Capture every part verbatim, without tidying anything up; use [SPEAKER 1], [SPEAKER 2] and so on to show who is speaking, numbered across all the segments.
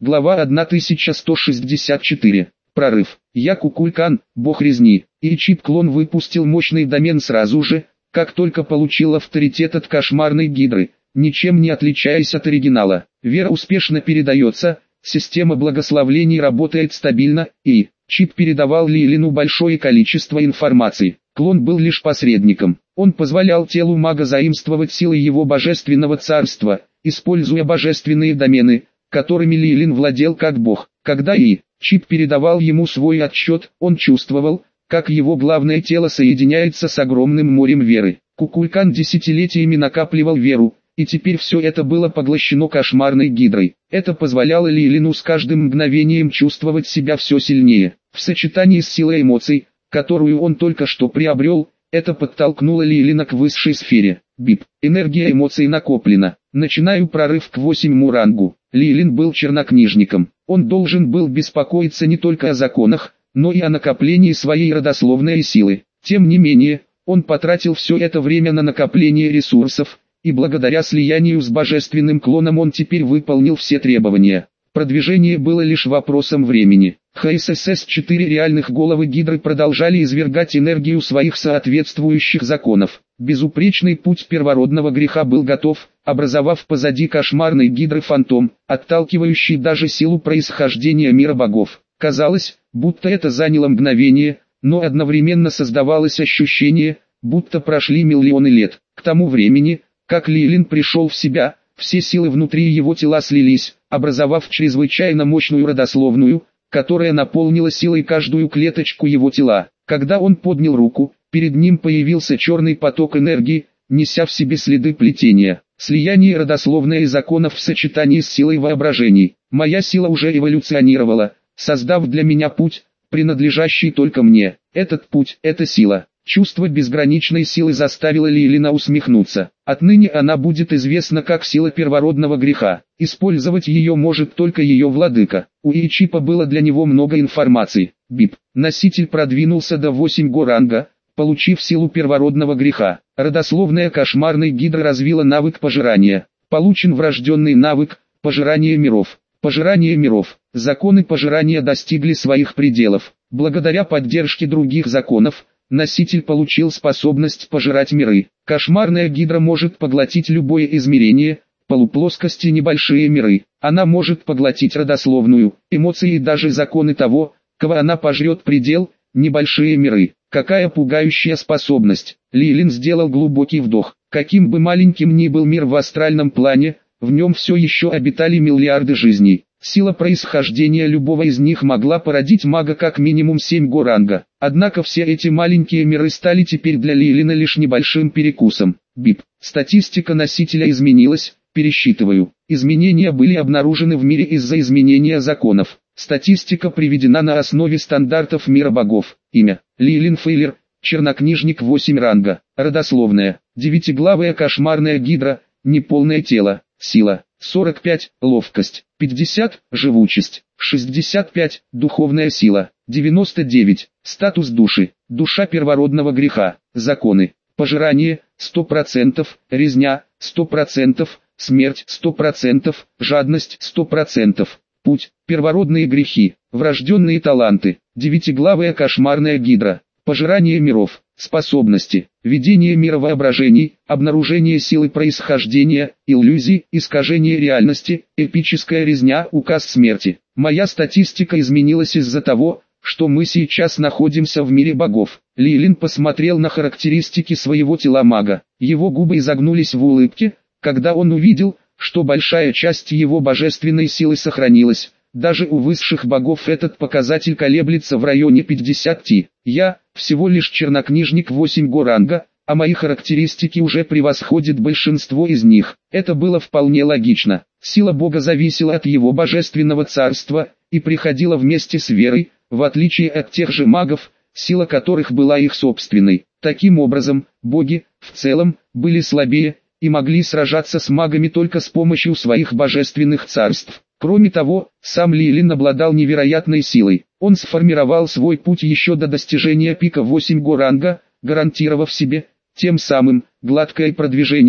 [SPEAKER 1] Глава тысяча сто шестьдесят четыре. Прорыв. Я Кукулькан, бог резни, и Чип-клон выпустил мощный домен сразу же, как только получил авторитет от кошмарной гидры, ничем не отличаясь от оригинала. Вера успешно передается, система благословлений работает стабильно, и Чип передавал Лилину большое количество информации. Клон был лишь посредником. Он позволял телу мага заимствовать силы его божественного царства, используя божественные домены, которыми Лилин владел как бог. Когда И. Чип передавал ему свой отчет, он чувствовал, как его главное тело соединяется с огромным морем веры. Кукулькан десятилетиями накапливал веру, и теперь все это было поглощено кошмарной гидрой. Это позволяло Лилину с каждым мгновением чувствовать себя все сильнее. В сочетании с силой эмоций, которую он только что приобрел, это подтолкнуло Лилина к высшей сфере. Бип. Энергия эмоций накоплена. Начинаю прорыв к восьмому рангу. Лилин был чернокнижником. Он должен был беспокоиться не только о законах, но и о накоплении своей родословной силы. Тем не менее, он потратил все это время на накопление ресурсов, и благодаря слиянию с божественным клоном он теперь выполнил все требования. Продвижение было лишь вопросом времени. эйч эс эс эс четыре реальных головы гидры продолжали извергать энергию своих соответствующих законов. Безупречный путь первородного греха был готов, образовав позади кошмарной гидры фантом, отталкивающий даже силу происхождения мира богов. Казалось, будто это заняло мгновение, но одновременно создавалось ощущение, будто прошли миллионы лет. К тому времени, как Лилин пришел в себя, все силы внутри его тела слились, образовав чрезвычайно мощную родословную, которая наполнила силой каждую клеточку его тела. Когда он поднял руку, перед ним появился черный поток энергии, неся в себе следы плетения. Слияние родословной законов в сочетании с силой воображений. Моя сила уже эволюционировала, создав для меня путь, принадлежащий только мне. Этот путь – это сила. Чувство безграничной силы заставило Лилина усмехнуться. Отныне она будет известна как сила первородного греха. Использовать ее может только ее владыка. У Ичипа было для него много информации. Бип. Носитель продвинулся до восьмого ранга, получив силу первородного греха. Родословная кошмарной гидры развила навык пожирания. Получен врожденный навык пожирания миров. Пожирание миров. Законы пожирания достигли своих пределов. Благодаря поддержке других законов, носитель получил способность пожирать миры. Кошмарная гидра может поглотить любое измерение, полуплоскости, небольшие миры. Она может поглотить родословную, эмоции и даже законы того, кого она пожрет, предел, небольшие миры. Какая пугающая способность. Лилин сделал глубокий вдох. Каким бы маленьким ни был мир в астральном плане, в нем все еще обитали миллиарды жизней. Сила происхождения любого из них могла породить мага как минимум седьмого ранга. Однако все эти маленькие миры стали теперь для Лилина лишь небольшим перекусом. Бип. Статистика носителя изменилась, пересчитываю. Изменения были обнаружены в мире из-за изменения законов. Статистика приведена на основе стандартов мира богов. Имя. Лилин Фейлер, чернокнижник восемь ранга. Родословная. Девятиглавая кошмарная гидра, неполное тело. Сила. сорок пять, ловкость, пятьдесят, живучесть, шестьдесят пять, духовная сила, девяносто девять, статус души, душа первородного греха, законы, пожирание, сто процентов, резня, сто процентов, смерть, сто процентов, жадность, сто процентов, путь, первородные грехи, врожденные таланты, девятиглавая кошмарная гидра, пожирание миров, способности, видение мира воображений, обнаружение силы происхождения, иллюзий, искажение реальности, эпическая резня, указ смерти. Моя статистика изменилась из-за того, что мы сейчас находимся в мире богов. Лилин посмотрел на характеристики своего тела мага. Его губы изогнулись в улыбке, когда он увидел, что большая часть его божественной силы сохранилась. Даже у высших богов этот показатель колеблется в районе пятидесяти. Я всего лишь чернокнижник восьмого ранга, а мои характеристики уже превосходят большинство из них. Это было вполне логично. Сила бога зависела от его божественного царства и приходила вместе с верой, в отличие от тех же магов, сила которых была их собственной. Таким образом, боги, в целом, были слабее и могли сражаться с магами только с помощью своих божественных царств. Кроме того, сам Лилин обладал невероятной силой. Он сформировал свой путь еще до достижения пика восьмого ранга, гарантировав себе, тем самым, гладкое продвижение,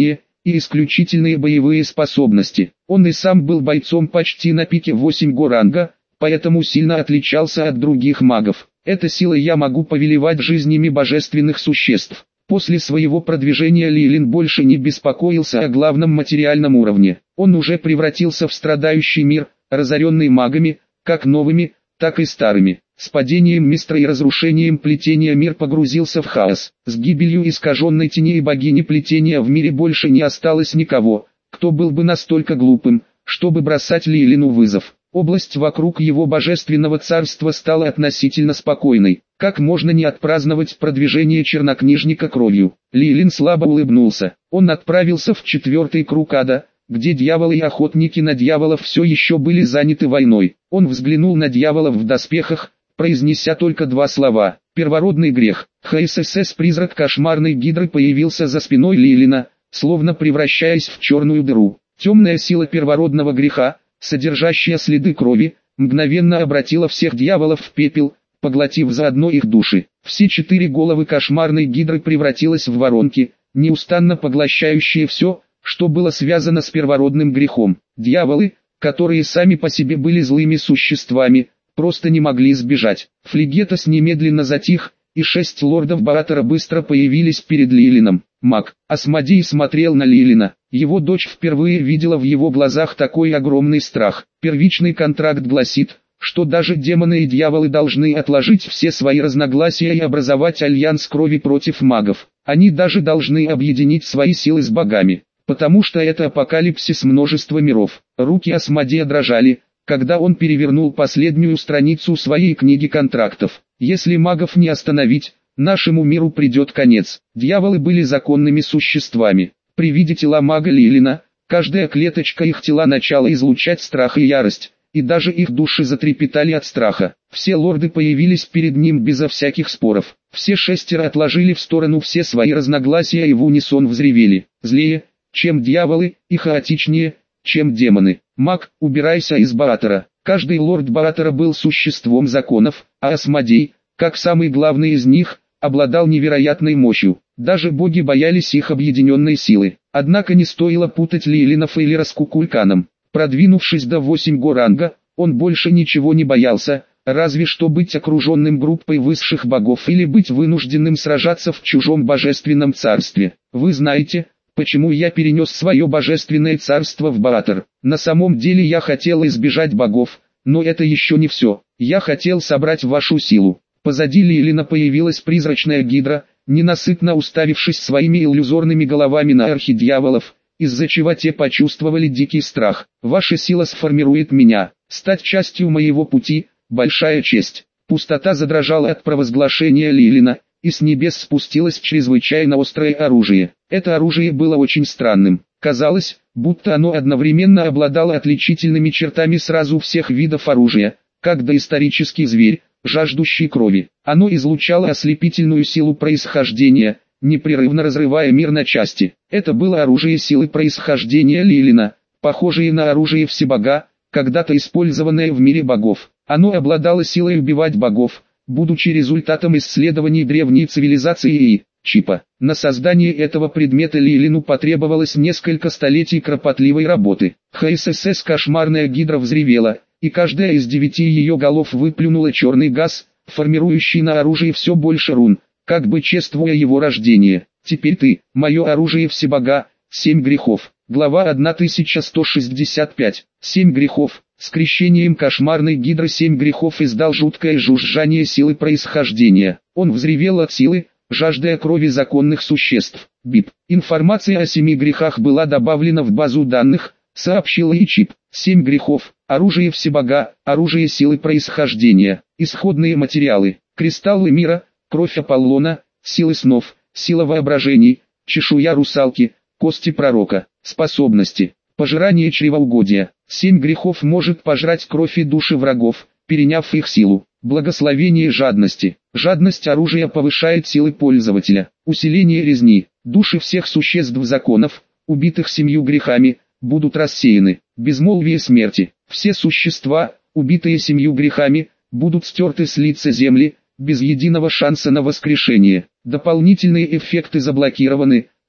[SPEAKER 1] и исключительные боевые способности. Он и сам был бойцом почти на пике восемь го ранга, поэтому сильно отличался от других магов. Этой силой я могу повелевать жизнями божественных существ. После своего продвижения Лилин больше не беспокоился о главном материальном уровне. Он уже превратился в страдающий мир, разоренный магами, как новыми, так и старыми. С падением Мистра и разрушением плетения мир погрузился в хаос. С гибелью искаженной тени и богини плетения в мире больше не осталось никого, кто был бы настолько глупым, чтобы бросать Лилину вызов. Область вокруг его божественного царства стала относительно спокойной. Как можно не отпраздновать продвижение чернокнижника кровью? Лилин слабо улыбнулся. Он отправился в четвертый круг ада, где дьяволы и охотники на дьяволов все еще были заняты войной. Он взглянул на дьяволов в доспехах, произнеся только два слова: «Первородный грех». ХСС призрак кошмарной гидры появился за спиной Лилина, словно превращаясь в черную дыру. Темная сила первородного греха, содержащая следы крови, мгновенно обратила всех дьяволов в пепел, поглотив заодно их души. Все четыре головы кошмарной гидры превратилась в воронки, неустанно поглощающие все, что было связано с первородным грехом. Дьяволы, которые сами по себе были злыми существами, просто не могли сбежать. Флегетос немедленно затих, и шесть лордов Баатора быстро появились перед Лилином. Маг Асмодей смотрел на Лилина. Его дочь впервые видела в его глазах такой огромный страх. Первичный контракт гласит, что даже демоны и дьяволы должны отложить все свои разногласия и образовать альянс крови против магов. Они даже должны объединить свои силы с богами, потому что это апокалипсис множества миров. Руки Асмодея дрожали, когда он перевернул последнюю страницу своей книги контрактов. Если магов не остановить, нашему миру придет конец. Дьяволы были законными существами. При виде тела мага Лилина, каждая клеточка их тела начала излучать страх и ярость, и даже их души затрепетали от страха. Все лорды появились перед ним безо всяких споров. Все шестеро отложили в сторону все свои разногласия и в унисон взревели: «Злее, чем дьяволы, и хаотичнее, чем демоны. Маг, убирайся из Баатора». Каждый лорд Баатора был существом законов, а Асмодей, как самый главный из них, обладал невероятной мощью. Даже боги боялись их объединенной силы. Однако не стоило путать Лилина Фейлера с Кукульканом. Продвинувшись до восемь го ранга, он больше ничего не боялся, разве что быть окруженным группой высших богов или быть вынужденным сражаться в чужом божественном царстве. Вы знаете, почему я перенес свое божественное царство в Баатор? На самом деле я хотел избежать богов, но это еще не все. Я хотел собрать вашу силу. Позади Лилина появилась призрачная гидра, ненасытно уставившись своими иллюзорными головами на архидьяволов, из-за чего те почувствовали дикий страх. Ваша сила сформирует меня, стать частью моего пути, большая честь. Пустота задрожала от провозглашения Лилина, и с небес спустилось чрезвычайно острое оружие. Это оружие было очень странным. Казалось, будто оно одновременно обладало отличительными чертами сразу всех видов оружия, как доисторический зверь, жаждущий крови. Оно излучало ослепительную силу происхождения, непрерывно разрывая мир на части. Это было оружие силы происхождения Лилина, похожее на оружие Всебога, когда-то использованное в мире богов. Оно обладало силой убивать богов, будучи результатом исследований древней цивилизации и чипа. На создание этого предмета Лилину потребовалось несколько столетий кропотливой работы. ХСС кошмарная гидра взревела, и каждая из девяти ее голов выплюнула черный газ, формирующий на оружии все больше рун, как бы чествуя его рождение. Теперь ты, мое оружие Всебога, семь грехов. Глава тысяча сто шестьдесят пять. Семь грехов. С крещением кошмарной гидры семь грехов издал жуткое жужжание силы происхождения. Он взревел от силы, жаждая крови законных существ. Бип. Информация о семи грехах была добавлена в базу данных, сообщила и чип. Семь грехов. Оружие Всебога, оружие силы происхождения. Исходные материалы. Кристаллы мира, кровь Аполлона, силы снов, сила воображений, чешуя русалки, кости пророка. Способности. Пожирание чревоугодия. Семь грехов может пожрать кровь и души врагов, переняв их силу. Благословение жадности. Жадность оружия повышает силы пользователя. Усиление резни. Души всех существ законов, убитых семью грехами, будут рассеяны. Безмолвие смерти. Все существа, убитые семью грехами, будут стерты с лица земли, без единого шанса на воскрешение. Дополнительные эффекты заблокированы,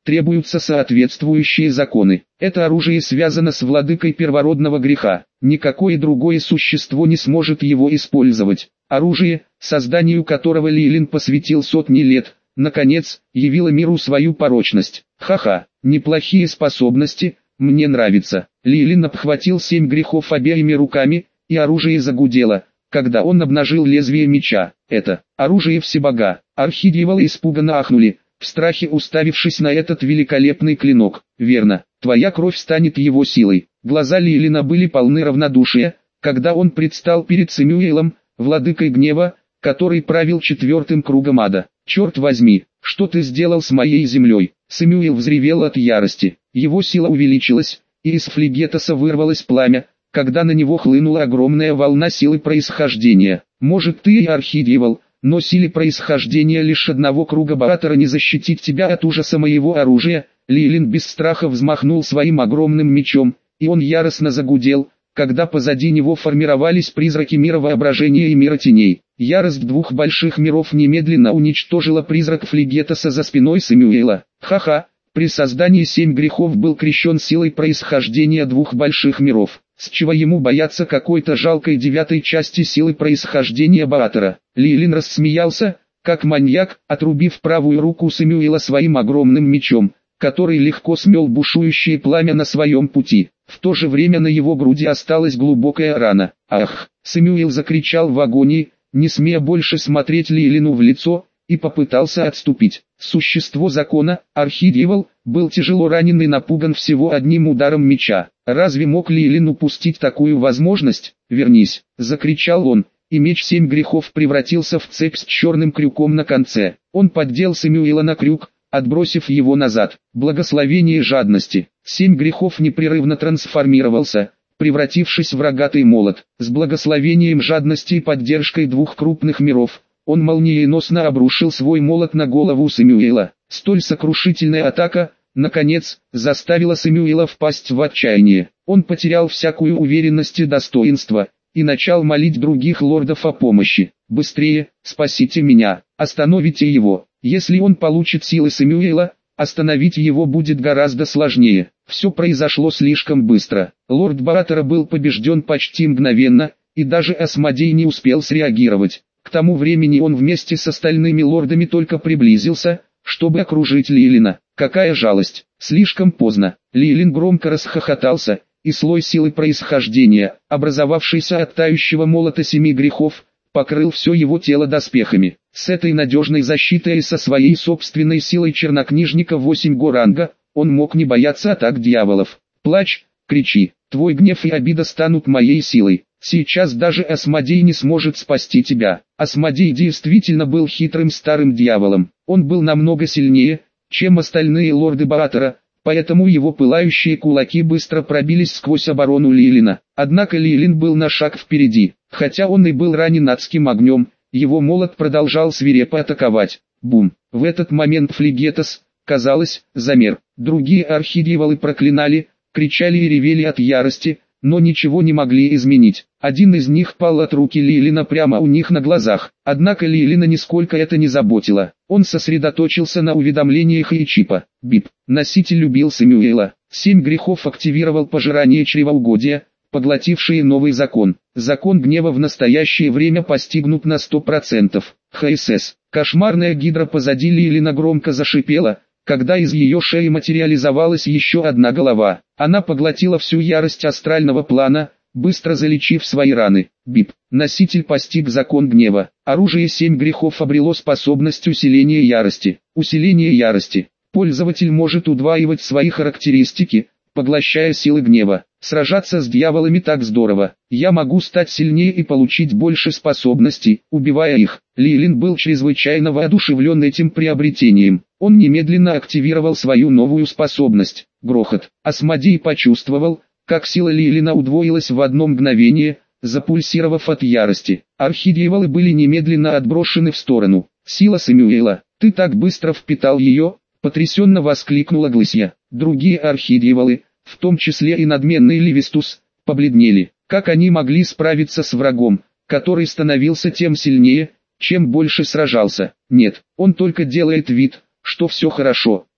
[SPEAKER 1] требуются соответствующие законы. Это оружие связано с владыкой первородного греха. Никакое другое существо не сможет его использовать. Оружие, созданию которого Лилин посвятил сотни лет, наконец, явило миру свою порочность. Ха-ха, неплохие способности, мне нравится. Лилин обхватил семь грехов обеими руками, и оружие загудело, когда он обнажил лезвие меча. Это оружие Всебога. Архидьяволы испуганно ахнули, в страхе уставившись на этот великолепный клинок. Верно, твоя кровь станет его силой. Глаза Лилина были полны равнодушия, когда он предстал перед Сэмюэлом, владыкой гнева, который правил четвертым кругом ада. «Черт возьми, что ты сделал с моей землей?» Сэмюэл взревел от ярости. Его сила увеличилась, и из Флегетаса вырвалось пламя, когда на него хлынула огромная волна силы происхождения. «Может, ты и архидьявол, но силе происхождения лишь одного круга Баатора не защитить тебя от ужаса моего оружия». Лилин без страха взмахнул своим огромным мечом, и он яростно загудел, когда позади него формировались призраки мира воображения и мира теней. Ярость двух больших миров немедленно уничтожила призрак Флегетаса за спиной Сэмюэла. Ха-ха, при создании семь грехов был крещен силой происхождения двух больших миров. С чего ему бояться какой-то жалкой девятой части силы происхождения Баатора? Лилин рассмеялся, как маньяк, отрубив правую руку Сэмюэла своим огромным мечом, который легко смел бушующее пламя на своем пути. В то же время на его груди осталась глубокая рана. «Ах!» — Сэмюэл закричал в агонии, не смея больше смотреть Лилину в лицо, и попытался отступить. Существо закона, архидьявол, был тяжело ранен и напуган всего одним ударом меча. Разве мог Лилин упустить такую возможность? «Вернись!» — закричал он, и меч семь грехов превратился в цепь с черным крюком на конце. Он поддел Сэмюэла на крюк, отбросив его назад. Благословение жадности. Семь грехов непрерывно трансформировался, превратившись в рогатый молот. С благословением жадности и поддержкой двух крупных миров, он молниеносно обрушил свой молот на голову Сэмюэла. Столь сокрушительная атака, наконец, заставила Сэмюэла впасть в отчаяние. Он потерял всякую уверенность и достоинство, и начал молить других лордов о помощи. «Быстрее, спасите меня, остановите его». Если он получит силы Сэмюэла, остановить его будет гораздо сложнее. Все произошло слишком быстро. Лорд Баатора был побежден почти мгновенно, и даже Асмодей не успел среагировать. К тому времени он вместе с остальными лордами только приблизился, чтобы окружить Лилина. Какая жалость! Слишком поздно. Лилин громко расхохотался, и слой силы происхождения, образовавшийся от тающего молота семи грехов, покрыл все его тело доспехами. С этой надежной защитой и со своей собственной силой чернокнижника восемь го ранга, он мог не бояться атак дьяволов. «Плачь, кричи, твой гнев и обида станут моей силой. Сейчас даже Асмодей не сможет спасти тебя». Асмодей действительно был хитрым старым дьяволом. Он был намного сильнее, чем остальные лорды Баатора, поэтому его пылающие кулаки быстро пробились сквозь оборону Лилина. Однако Лилин был на шаг впереди. Хотя он и был ранен адским огнем, его молот продолжал свирепо атаковать. Бум! В этот момент Флегетас, казалось, замер. Другие архидьяволы проклинали, кричали и ревели от ярости, но ничего не могли изменить. Один из них пал от руки Лилина прямо у них на глазах. Однако Лилина нисколько это не заботило. Он сосредоточился на уведомлениях и чипа. Бип. Носитель любил Сэмюэла. Семь грехов активировал пожирание чревоугодия, поглотившие новый закон. Закон гнева в настоящее время постигнут на сто процентов. ХСС. Кошмарная гидра позади Лилина громко зашипела, когда из ее шеи материализовалась еще одна голова. Она поглотила всю ярость астрального плана, быстро залечив свои раны. Бип. Носитель постиг закон гнева. Оружие семь грехов обрело способность усиления ярости. Усиление ярости. Пользователь может удваивать свои характеристики, поглощая силы гнева. Сражаться с дьяволами так здорово. Я могу стать сильнее и получить больше способностей, убивая их. Лилин был чрезвычайно воодушевлен этим приобретением. Он немедленно активировал свою новую способность. Грохот. Асмодей почувствовал, как сила Лилина удвоилась в одно мгновение, запульсировав от ярости. Архидьяволы были немедленно отброшены в сторону. Сила Сэмюэла. Ты так быстро впитал ее? Потрясенно воскликнула Глысья. Другие архидьяволы, в том числе и надменный Левистус, побледнели. Как они могли справиться с врагом, который становился тем сильнее, чем больше сражался? Нет, он только делает вид, что все хорошо.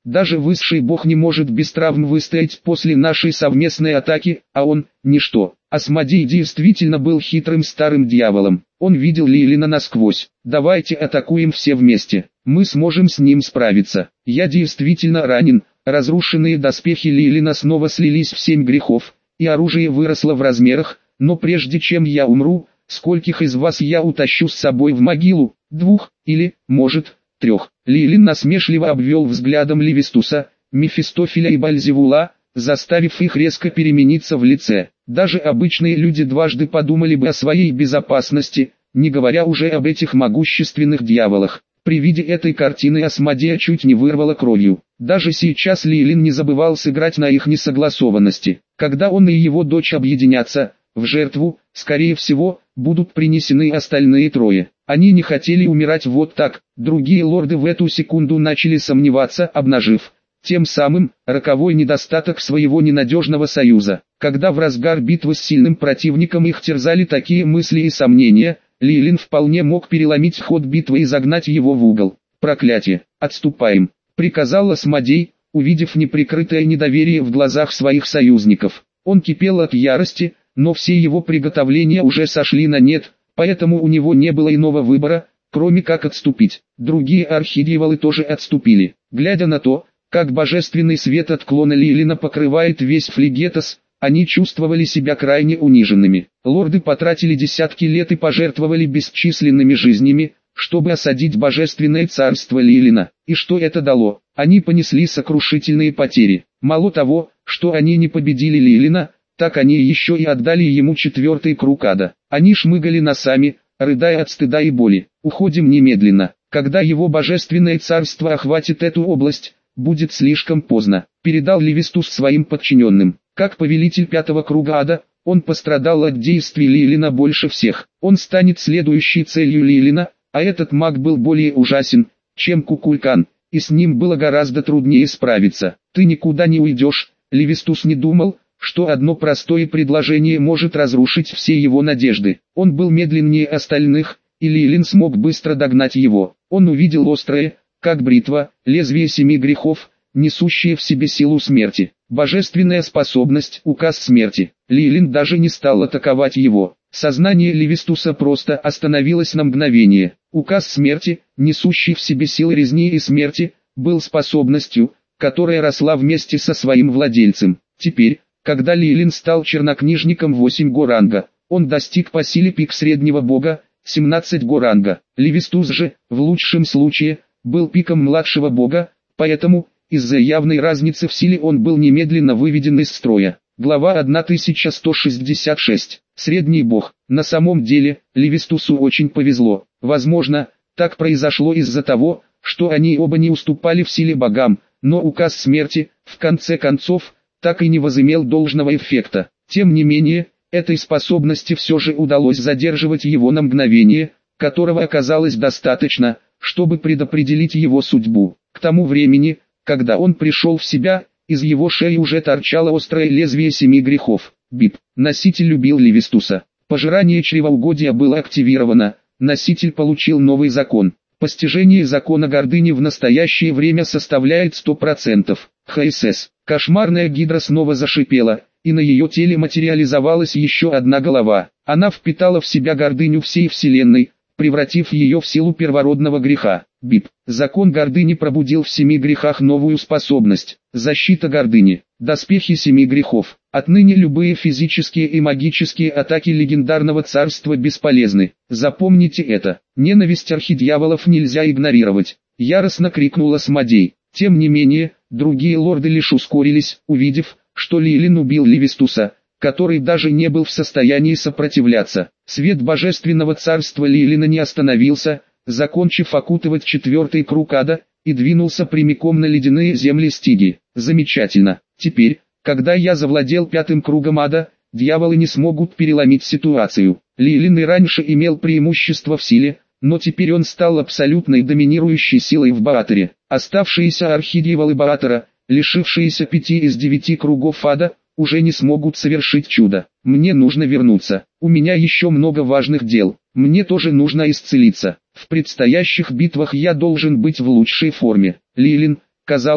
[SPEAKER 1] Даже высший бог не может без травм выстоять после нашей совместной атаки, а он – ничто. Асмодей действительно был хитрым старым дьяволом. Он видел Лейлина насквозь. Давайте атакуем все вместе. Мы сможем с ним справиться. Я действительно ранен. Разрушенные доспехи Лейлина снова слились в семь грехов, и оружие выросло в размерах, но прежде чем я умру, скольких из вас я утащу с собой в могилу? Двух, или, может, трех. Лейлин насмешливо обвел взглядом Левистуса, Мефистофеля и Бальзевула, заставив их резко перемениться в лице. Даже обычные люди дважды подумали бы о своей безопасности, не говоря уже об этих могущественных дьяволах. При виде этой картины Асмодея чуть не вырвало кровью. Даже сейчас Лейлин не забывал сыграть на их несогласованности. Когда он и его дочь объединятся, в жертву, скорее всего, будут принесены остальные трое. Они не хотели умирать вот так. Другие лорды в эту секунду начали сомневаться, обнажив тем самым роковой недостаток своего ненадежного союза. Когда в разгар битвы с сильным противником их терзали такие мысли и сомнения, Лейлин вполне мог переломить ход битвы и загнать его в угол. «Проклятие! Отступаем!» — приказал Асмодей, увидев неприкрытое недоверие в глазах своих союзников. Он кипел от ярости, но все его приготовления уже сошли на нет, поэтому у него не было иного выбора, кроме как отступить. Другие архидьяволы тоже отступили. Глядя на то, как божественный свет от клона Лейлина покрывает весь Флегетос, они чувствовали себя крайне униженными. Лорды потратили десятки лет и пожертвовали бесчисленными жизнями, чтобы осадить божественное царство Лейлина. И что это дало? Они понесли сокрушительные потери. Мало того, что они не победили Лейлина, так они еще и отдали ему четвертый круг ада. Они шмыгали носами, рыдая от стыда и боли. «Уходим немедленно. Когда его божественное царство охватит эту область, будет слишком поздно», — передал Левистус своим подчиненным. Как повелитель пятого круга ада, он пострадал от действий Лейлина больше всех. Он станет следующей целью Лейлина, а этот маг был более ужасен, чем Кукулкан, и с ним было гораздо труднее справиться. «Ты никуда не уйдешь», — Левистус не думал, что одно простое предложение может разрушить все его надежды. Он был медленнее остальных, и Лейлин смог быстро догнать его. Он увидел острое, как бритва, лезвие семи грехов, несущее в себе силу смерти. Божественная способность, указ смерти. Лейлин даже не стал атаковать его. Сознание Левистуса просто остановилось на мгновение. Указ смерти, несущий в себе силы резни и смерти, был способностью, которая росла вместе со своим владельцем. Теперь, когда Лейлин стал чернокнижником восемь го ранга, он достиг по силе пик среднего бога, семнадцать го ранга. Левистус же, в лучшем случае, был пиком младшего бога, поэтому, из-за явной разницы в силе он был немедленно выведен из строя. Глава тысяча сто шестьдесят шесть. Средний бог. На самом деле, Левистусу очень повезло. Возможно, так произошло из-за того, что они оба не уступали в силе богам, но указ смерти, в конце концов, так и не возымел должного эффекта. Тем не менее, этой способности все же удалось задерживать его на мгновение, которого оказалось достаточно, чтобы предопределить его судьбу. К тому времени, когда он пришел в себя, из его шеи уже торчало острое лезвие семи грехов. Бип. Носитель любил Левистуса. Пожирание чревоугодия было активировано, носитель получил новый закон. Постижение закона гордыни в настоящее время составляет сто процентов. ХСС. Кошмарная гидра снова зашипела, и на ее теле материализовалась еще одна голова. Она впитала в себя гордыню всей вселенной, превратив ее в силу первородного греха. Бип. Закон гордыни пробудил в семи грехах новую способность. Защита гордыни. Доспехи семи грехов. Отныне любые физические и магические атаки легендарного царства бесполезны. Запомните это. Ненависть архидьяволов нельзя игнорировать. Яростно крикнул Асмодей. Тем не менее, другие лорды лишь ускорились, увидев, что Лейлин убил Левистуса, который даже не был в состоянии сопротивляться. Свет божественного царства Лейлина не остановился, закончив окутывать четвертый круг ада, и двинулся прямиком на ледяные земли Стиги. Замечательно. Теперь, когда я завладел пятым кругом ада, дьяволы не смогут переломить ситуацию. Лейлин и раньше имел преимущество в силе, но теперь он стал абсолютной доминирующей силой в Бааторе. Оставшиеся архидьяволы Баатора, лишившиеся пяти из девяти кругов ада, уже не смогут совершить чудо. Мне нужно вернуться. У меня еще много важных дел. Мне тоже нужно исцелиться. В предстоящих битвах я должен быть в лучшей форме. Лейлин, казалось,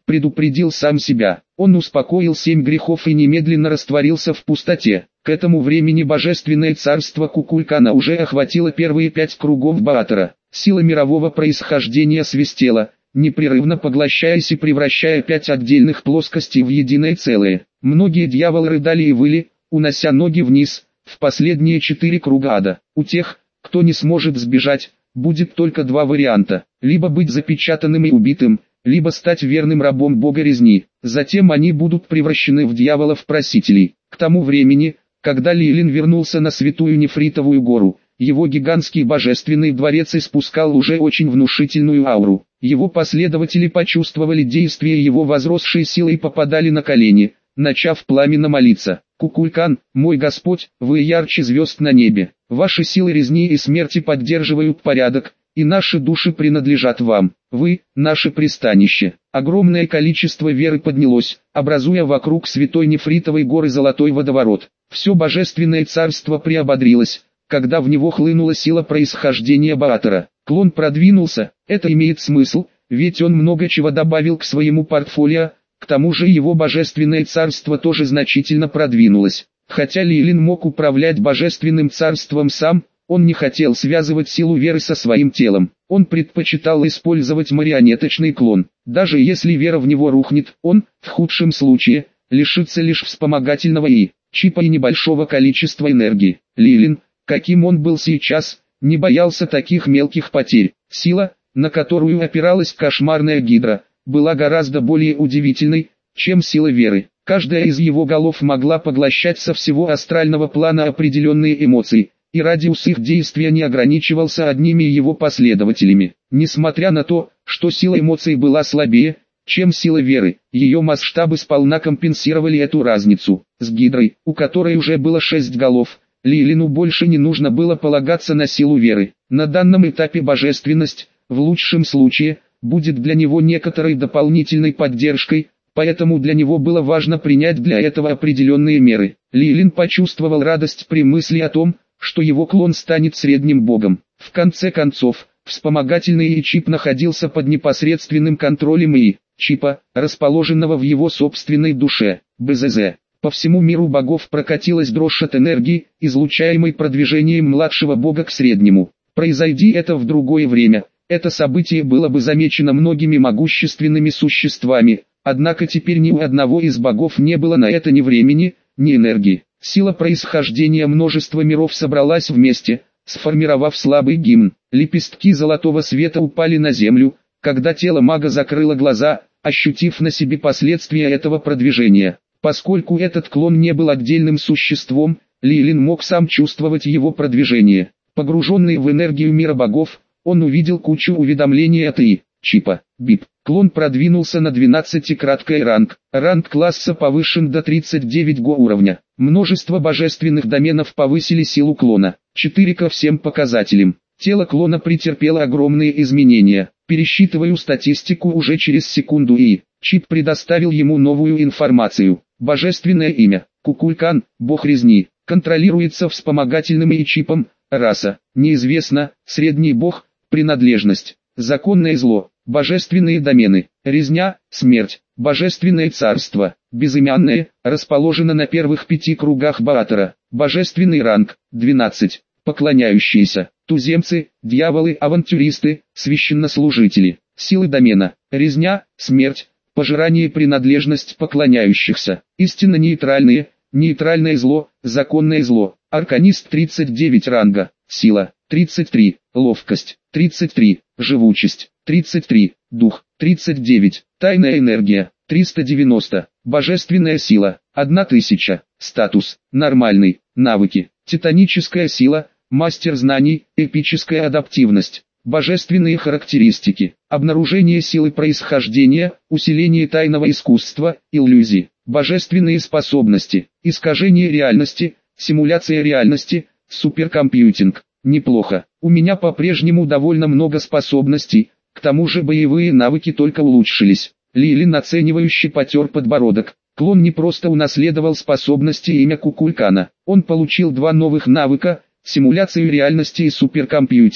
[SPEAKER 1] предупредил сам себя. Он успокоил семь грехов и немедленно растворился в пустоте. К этому времени божественное царство Кукулкана уже охватило первые пять кругов Баатара. Сила мирового происхождения свистела, непрерывно поглощаясь и превращая пять отдельных плоскостей в единое целое. Многие дьяволы рыдали и выли, унося ноги вниз, в последние четыре круга ада. У тех, кто не сможет сбежать, будет только два варианта: либо быть запечатанным и убитым, либо стать верным рабом бога резни. Затем они будут превращены в дьяволов-просителей. К тому времени, когда Лилин вернулся на Святую Нефритовую гору, его гигантский божественный дворец испускал уже очень внушительную ауру. Его последователи почувствовали действие его возросшей силы и попадали на колени, начав пламенно молиться: «Кукулкан, мой Господь, вы ярче звезд на небе. Ваши силы резни и смерти поддерживают порядок, и наши души принадлежат вам. Вы – наше пристанище». Огромное количество веры поднялось, образуя вокруг Святой Нефритовой горы золотой водоворот. Все божественное царство приободрилось, когда в него хлынула сила происхождения Баатара. Клон продвинулся, это имеет смысл, ведь он много чего добавил к своему портфолио, к тому же его божественное царство тоже значительно продвинулось. Хотя Лилин мог управлять божественным царством сам, он не хотел связывать силу веры со своим телом. Он предпочитал использовать марионеточный клон. Даже если вера в него рухнет, он, в худшем случае, лишится лишь вспомогательного и чипа и небольшого количества энергии. Лилин, каким он был сейчас, не боялся таких мелких потерь. Сила, на которую опиралась кошмарная гидра, была гораздо более удивительной, чем сила веры. Каждая из его голов могла поглощать со всего астрального плана определенные эмоции, и радиус их действия не ограничивался одними его последователями. Несмотря на то, что сила эмоций была слабее, чем сила веры, ее масштабы сполна компенсировали эту разницу. С гидрой, у которой уже было шесть голов, Лилину больше не нужно было полагаться на силу веры. На данном этапе божественность, в лучшем случае, будет для него некоторой дополнительной поддержкой, поэтому для него было важно принять для этого определенные меры. Лилин почувствовал радость при мысли о том, что его клон станет средним богом. В конце концов, вспомогательный И-чип находился под непосредственным контролем И-чипа, расположенного в его собственной душе, БЗЗ. По всему миру богов прокатилась дрожь от энергии, излучаемой продвижением младшего бога к среднему. Произойди это в другое время, это событие было бы замечено многими могущественными существами, однако теперь ни у одного из богов не было на это ни времени, ни энергии. Сила происхождения множества миров собралась вместе, сформировав слабый гимн. Лепестки золотого света упали на землю, когда тело мага закрыло глаза, ощутив на себе последствия этого продвижения. Поскольку этот клон не был отдельным существом, Лилин мог сам чувствовать его продвижение. Погруженный в энергию мира богов, он увидел кучу уведомлений от И-чипа. Бип. Клон продвинулся на двенадцатикратный ранг. Ранг класса повышен до тридцать девять го уровня. Множество божественных доменов повысили силу клона. четыре ко всем показателям. Тело клона претерпело огромные изменения. Пересчитываю статистику уже через секунду и чип предоставил ему новую информацию. Божественное имя. Кукулкан, бог резни. Контролируется вспомогательным И-чипом. Раса. Неизвестно. Средний бог. Принадлежность. Законное зло. Божественные домены. Резня. Смерть. Божественное царство. Безымянное. Расположено на первых пяти кругах Баатара. Божественный ранг. двенадцать. Поклоняющиеся. Туземцы, дьяволы, авантюристы, священнослужители. Силы домена. Резня. Смерть. Пожирание, принадлежность поклоняющихся. Истинно нейтральные. Нейтральное зло. Законное зло. Арканист тридцать девять ранга. Сила. тридцать три. Ловкость. тридцать три. Живучесть. тридцать три. Дух. тридцать девять. Тайная энергия. триста девяносто. Божественная сила. тысяча. Статус. Нормальный. Навыки. Титаническая сила. Мастер знаний. Эпическая адаптивность. Божественные характеристики. Обнаружение силы происхождения. Усиление тайного искусства. Иллюзии. Божественные способности. Искажение реальности. Симуляция реальности. Суперкомпьютинг. Неплохо. У меня по-прежнему довольно много способностей, к тому же боевые навыки только улучшились. Лилин оценивающе потер подбородок. Клон не просто унаследовал способности имя Кукулкана. Он получил два новых навыка, симуляцию реальности и суперкомпьютинг.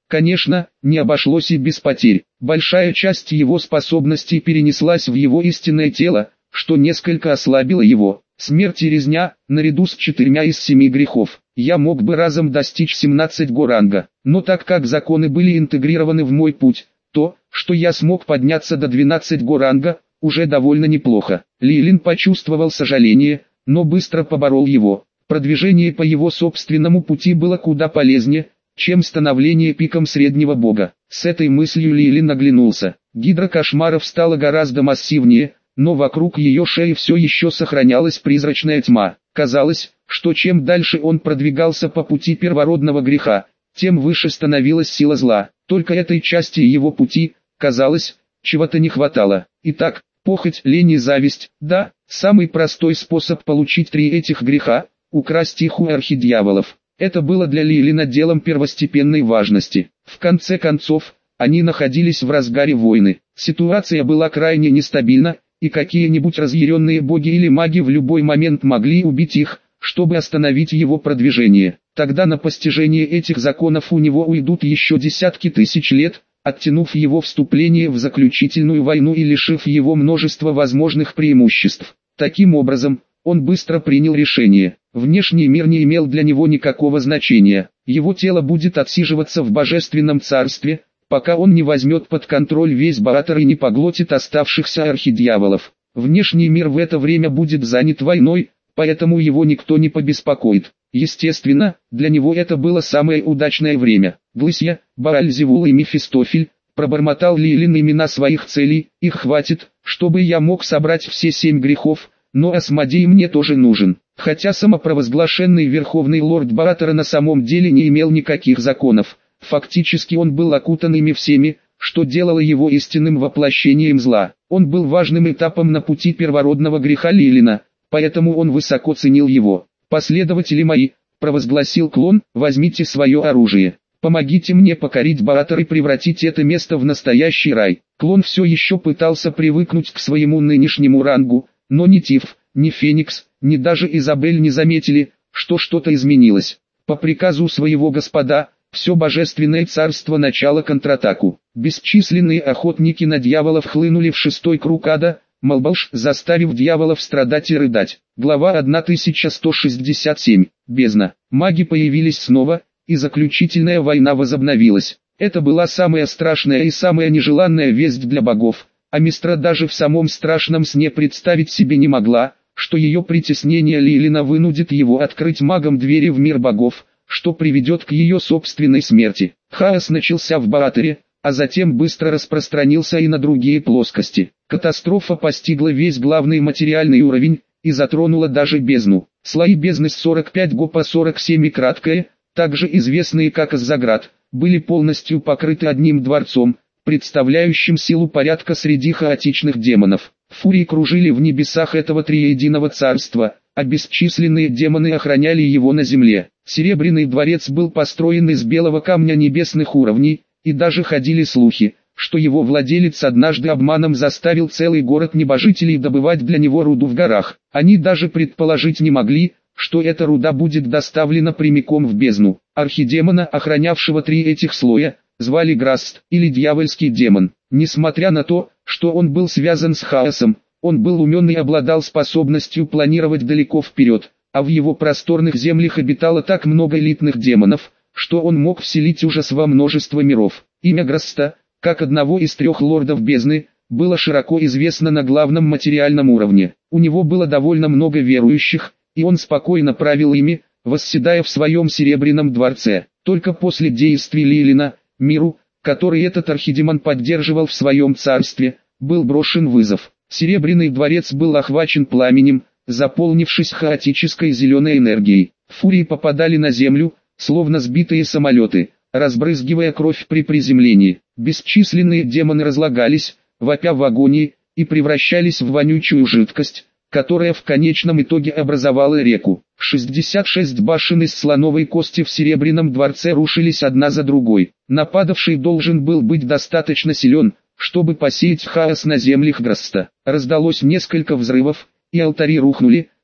[SPEAKER 1] Конечно, не обошлось и без потерь. Большая часть его способностей перенеслась в его истинное тело, что несколько ослабило его. Смерть и резня, наряду с четырьмя из семи грехов, я мог бы разом достичь семнадцати го ранга. Но так как законы были интегрированы в мой путь, то, что я смог подняться до двенадцати го ранга, уже довольно неплохо. Лилин почувствовал сожаление, но быстро поборол его. Продвижение по его собственному пути было куда полезнее, чем становление пиком среднего бога. С этой мыслью Лилин оглянулся. Гидра кошмаров стала гораздо массивнее, но вокруг ее шеи все еще сохранялась призрачная тьма. Казалось, что чем дальше он продвигался по пути первородного греха, тем выше становилась сила зла. Только этой части его пути, казалось, чего-то не хватало. Итак, похоть, лень и зависть, да, самый простой способ получить три этих греха – украсть их у архидьяволов. Это было для Лилина делом первостепенной важности. В конце концов, они находились в разгаре войны. Ситуация была крайне нестабильна, и какие-нибудь разъяренные боги или маги в любой момент могли убить их, чтобы остановить его продвижение. Тогда на постижение этих законов у него уйдут еще десятки тысяч лет, оттянув его вступление в заключительную войну и лишив его множества возможных преимуществ. Таким образом, он быстро принял решение. Внешний мир не имел для него никакого значения. Его тело будет отсиживаться в божественном царстве, пока он не возьмет под контроль весь Баатар и не поглотит оставшихся архидьяволов. Внешний мир в это время будет занят войной, поэтому его никто не побеспокоит. Естественно, для него это было самое удачное время. Глысья, Баальзевул и Мефистофель, пробормотал Лилин имена своих целей, их хватит, чтобы я мог собрать все семь грехов, но Асмодей мне тоже нужен. Хотя самопровозглашенный Верховный Лорд Баатара на самом деле не имел никаких законов, фактически он был окутан ими всеми, что делало его истинным воплощением зла. Он был важным этапом на пути первородного греха Лилина, поэтому он высоко ценил его. «Последователи мои», — провозгласил клон, — «возьмите свое оружие. Помогите мне покорить Баатар и превратить это место в настоящий рай». Клон все еще пытался привыкнуть к своему нынешнему рангу, но ни Тиф, ни Феникс, ни даже Изабель не заметили, что что-то изменилось. По приказу своего господа, все божественное царство начало контратаку. Бесчисленные охотники на дьяволов хлынули в шестой круг ада, Малбалш, заставив дьяволов страдать и рыдать. Глава тысяча сто шестьдесят семь. Бездна. Маги появились снова, и заключительная война возобновилась. Это была самая страшная и самая нежеланная весть для богов, а Мистра даже в самом страшном сне представить себе не могла, что ее притеснение Лилина вынудит его открыть магам двери в мир богов, что приведет к ее собственной смерти. Хаос начался в Баатаре, а затем быстро распространился и на другие плоскости. Катастрофа постигла весь главный материальный уровень, и затронула даже бездну. Слои бездны с сорок пять го по сорок семь и краткое, также известные как Аззаград, были полностью покрыты одним дворцом, представляющим силу порядка среди хаотичных демонов. Фурии кружили в небесах этого триединого царства, а бесчисленные демоны охраняли его на земле. Серебряный дворец был построен из белого камня небесных уровней, и даже ходили слухи, что его владелец однажды обманом заставил целый город небожителей добывать для него руду в горах. Они даже предположить не могли, что эта руда будет доставлена прямиком в бездну. Архидемона, охранявшего три этих слоя, звали Граст, или дьявольский демон. Несмотря на то, что он был связан с хаосом, он был умен и обладал способностью планировать далеко вперед, а в его просторных землях обитало так много элитных демонов, что он мог вселить ужас во множество миров. Имя Граста, как одного из трех лордов бездны, было широко известно на главном материальном уровне. У него было довольно много верующих, и он спокойно правил ими, восседая в своем серебряном дворце. Только после действий Лилина, миру, который этот архидемон поддерживал в своем царстве, был брошен вызов. Серебряный дворец был охвачен пламенем, заполнившись хаотической зеленой энергией. Фурии попадали на землю, словно сбитые самолеты, разбрызгивая кровь при приземлении. Бесчисленные демоны разлагались, вопя в агонии, и превращались в вонючую жидкость, которая в конечном итоге образовала реку. шестьдесят шесть башен из слоновой кости в Серебряном дворце рушились одна за другой. Нападавший должен был быть достаточно силен, чтобы посеять хаос на землях Граста. Раздалось несколько взрывов, и алтари рухнули,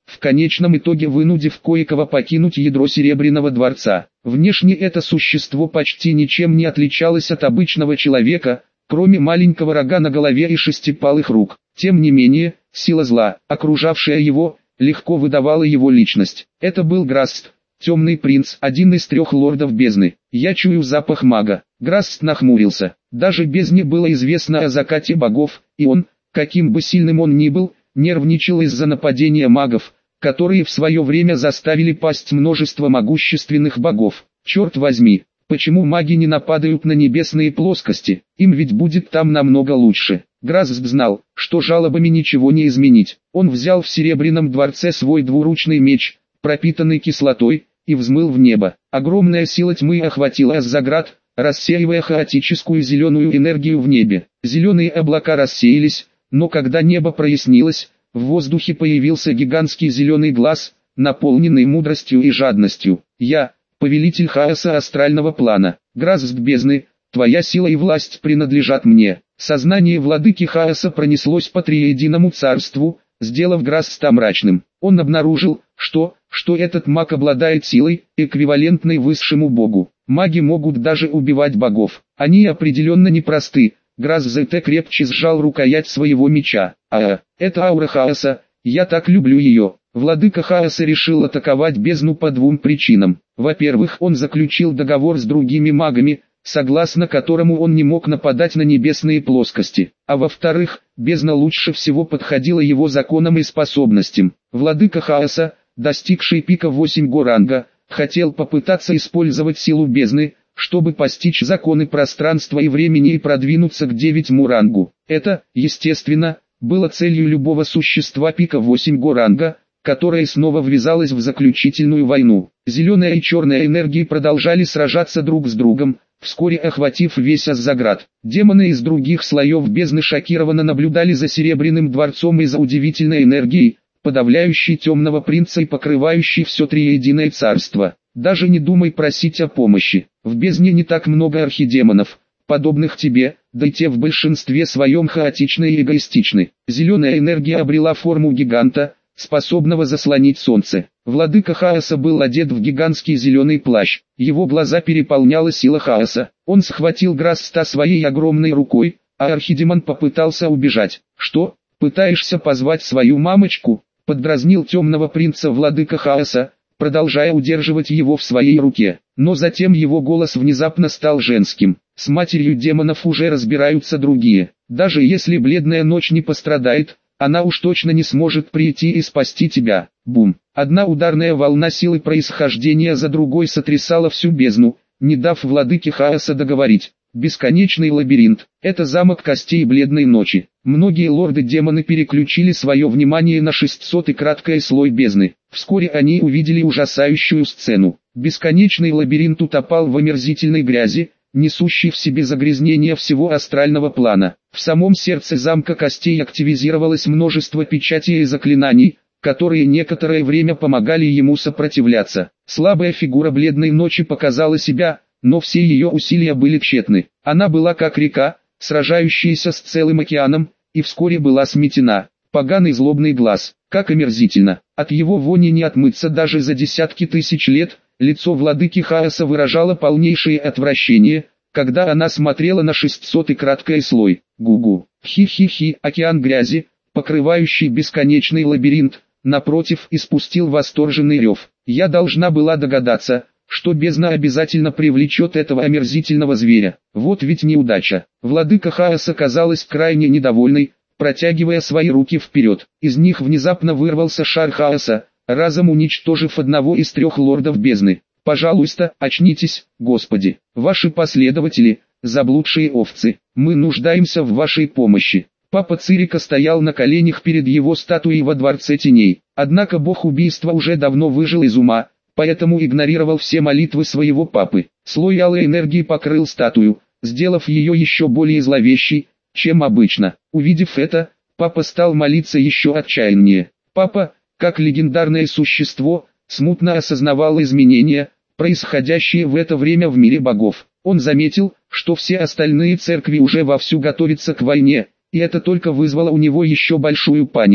[SPEAKER 1] в конечном итоге вынудив кое-кого покинуть ядро Серебряного дворца. Внешне это существо почти ничем не отличалось от обычного человека, кроме маленького рога на голове и шестипалых рук. Тем не менее, сила зла, окружавшая его, легко выдавала его личность. Это был Граст, темный принц, один из трех лордов бездны. Я чую запах мага. Граст нахмурился. Даже бездне было известно о закате богов, и он, каким бы сильным он ни был, нервничал из-за нападения магов, которые в свое время заставили пасть множество могущественных богов. Черт возьми, почему маги не нападают на небесные плоскости? Им ведь будет там намного лучше. Граст знал, что жалобами ничего не изменить. Он взял в Серебряном дворце свой двуручный меч, пропитанный кислотой, и взмыл в небо. Огромная сила тьмы охватила Асгард, рассеивая хаотическую зеленую энергию в небе. Зеленые облака рассеялись, но когда небо прояснилось, в воздухе появился гигантский зеленый глаз, наполненный мудростью и жадностью. «Я, повелитель хаоса астрального плана, Граст бездны, твоя сила и власть принадлежат мне». Сознание владыки хаоса пронеслось по триединому царству, сделав Граста мрачным. Он обнаружил, что, что этот маг обладает силой, эквивалентной высшему богу. Маги могут даже убивать богов. Они определенно непросты. Граст зэт крепче сжал рукоять своего меча. А, это аура хаоса, я так люблю ее. Владыка хаоса решил атаковать бездну по двум причинам. Во-первых, он заключил договор с другими магами, согласно которому он не мог нападать на небесные плоскости. А во-вторых, бездна лучше всего подходила его законам и способностям. Владыка хаоса, достигший пика восемь го ранга, хотел попытаться использовать силу бездны, чтобы постичь законы пространства и времени и продвинуться к девятому рангу. Это, естественно, было целью любого существа пика восемь го ранга, которое снова ввязалось в заключительную войну. Зеленая и черная энергии продолжали сражаться друг с другом, вскоре охватив весь Асгард. Демоны из других слоев бездны шокированно наблюдали за Серебряным дворцом и за удивительной энергией, подавляющей темного принца и покрывающей все триединое царство. Даже не думай просить о помощи. В бездне не так много архидемонов, подобных тебе, да и те в большинстве своем хаотичны и эгоистичны. Зеленая энергия обрела форму гиганта, способного заслонить солнце. Владыка хаоса был одет в гигантский зеленый плащ. Его глаза переполняла сила хаоса. Он схватил Граста своей огромной рукой, а архидемон попытался убежать. «Что, пытаешься позвать свою мамочку?» — поддразнил темного принца владыка хаоса, продолжая удерживать его в своей руке. Но затем его голос внезапно стал женским. «С матерью демонов уже разбираются другие. Даже если бледная ночь не пострадает, она уж точно не сможет прийти и спасти тебя». Бум! Одна ударная волна силы происхождения за другой сотрясала всю бездну, не дав владыке хаоса договорить. Бесконечный лабиринт – это замок костей бледной ночи. Многие лорды-демоны переключили свое внимание на шестисотый краткий слой бездны. Вскоре они увидели ужасающую сцену. Бесконечный лабиринт утопал в омерзительной грязи, несущей в себе загрязнение всего астрального плана. В самом сердце замка костей активизировалось множество печатей и заклинаний, которые некоторое время помогали ему сопротивляться. Слабая фигура бледной ночи показала себя, но все ее усилия были тщетны. Она была как река, сражающаяся с целым океаном, и вскоре была сметена. Поганый злобный глаз, как омерзительно. От его вони не отмыться даже за десятки тысяч лет. Лицо владыки хаоса выражало полнейшее отвращение, когда она смотрела на шестисотый краткий слой. Гу-гу, хи-хи-хи, океан грязи, покрывающий бесконечный лабиринт, напротив, испустил восторженный рев. Я должна была догадаться, что бездна обязательно привлечет этого омерзительного зверя. Вот ведь неудача. Владыка хаоса казалась крайне недовольной, протягивая свои руки вперед. Из них внезапно вырвался шар хаоса, разом уничтожив одного из трех лордов бездны. «Пожалуйста, очнитесь, Господи! Ваши последователи, заблудшие овцы, мы нуждаемся в вашей помощи». Папа Цирика стоял на коленях перед его статуей во Дворце Теней. Однако бог убийства уже давно выжил из ума, поэтому игнорировал все молитвы своего папы. Слой алой энергии покрыл статую, сделав ее еще более зловещей, чем обычно. Увидев это, папа стал молиться еще отчаяннее. Папа, как легендарное существо, смутно осознавал изменения, происходящие в это время в мире богов. Он заметил, что все остальные церкви уже вовсю готовятся к войне, и это только вызвало у него еще большую панику.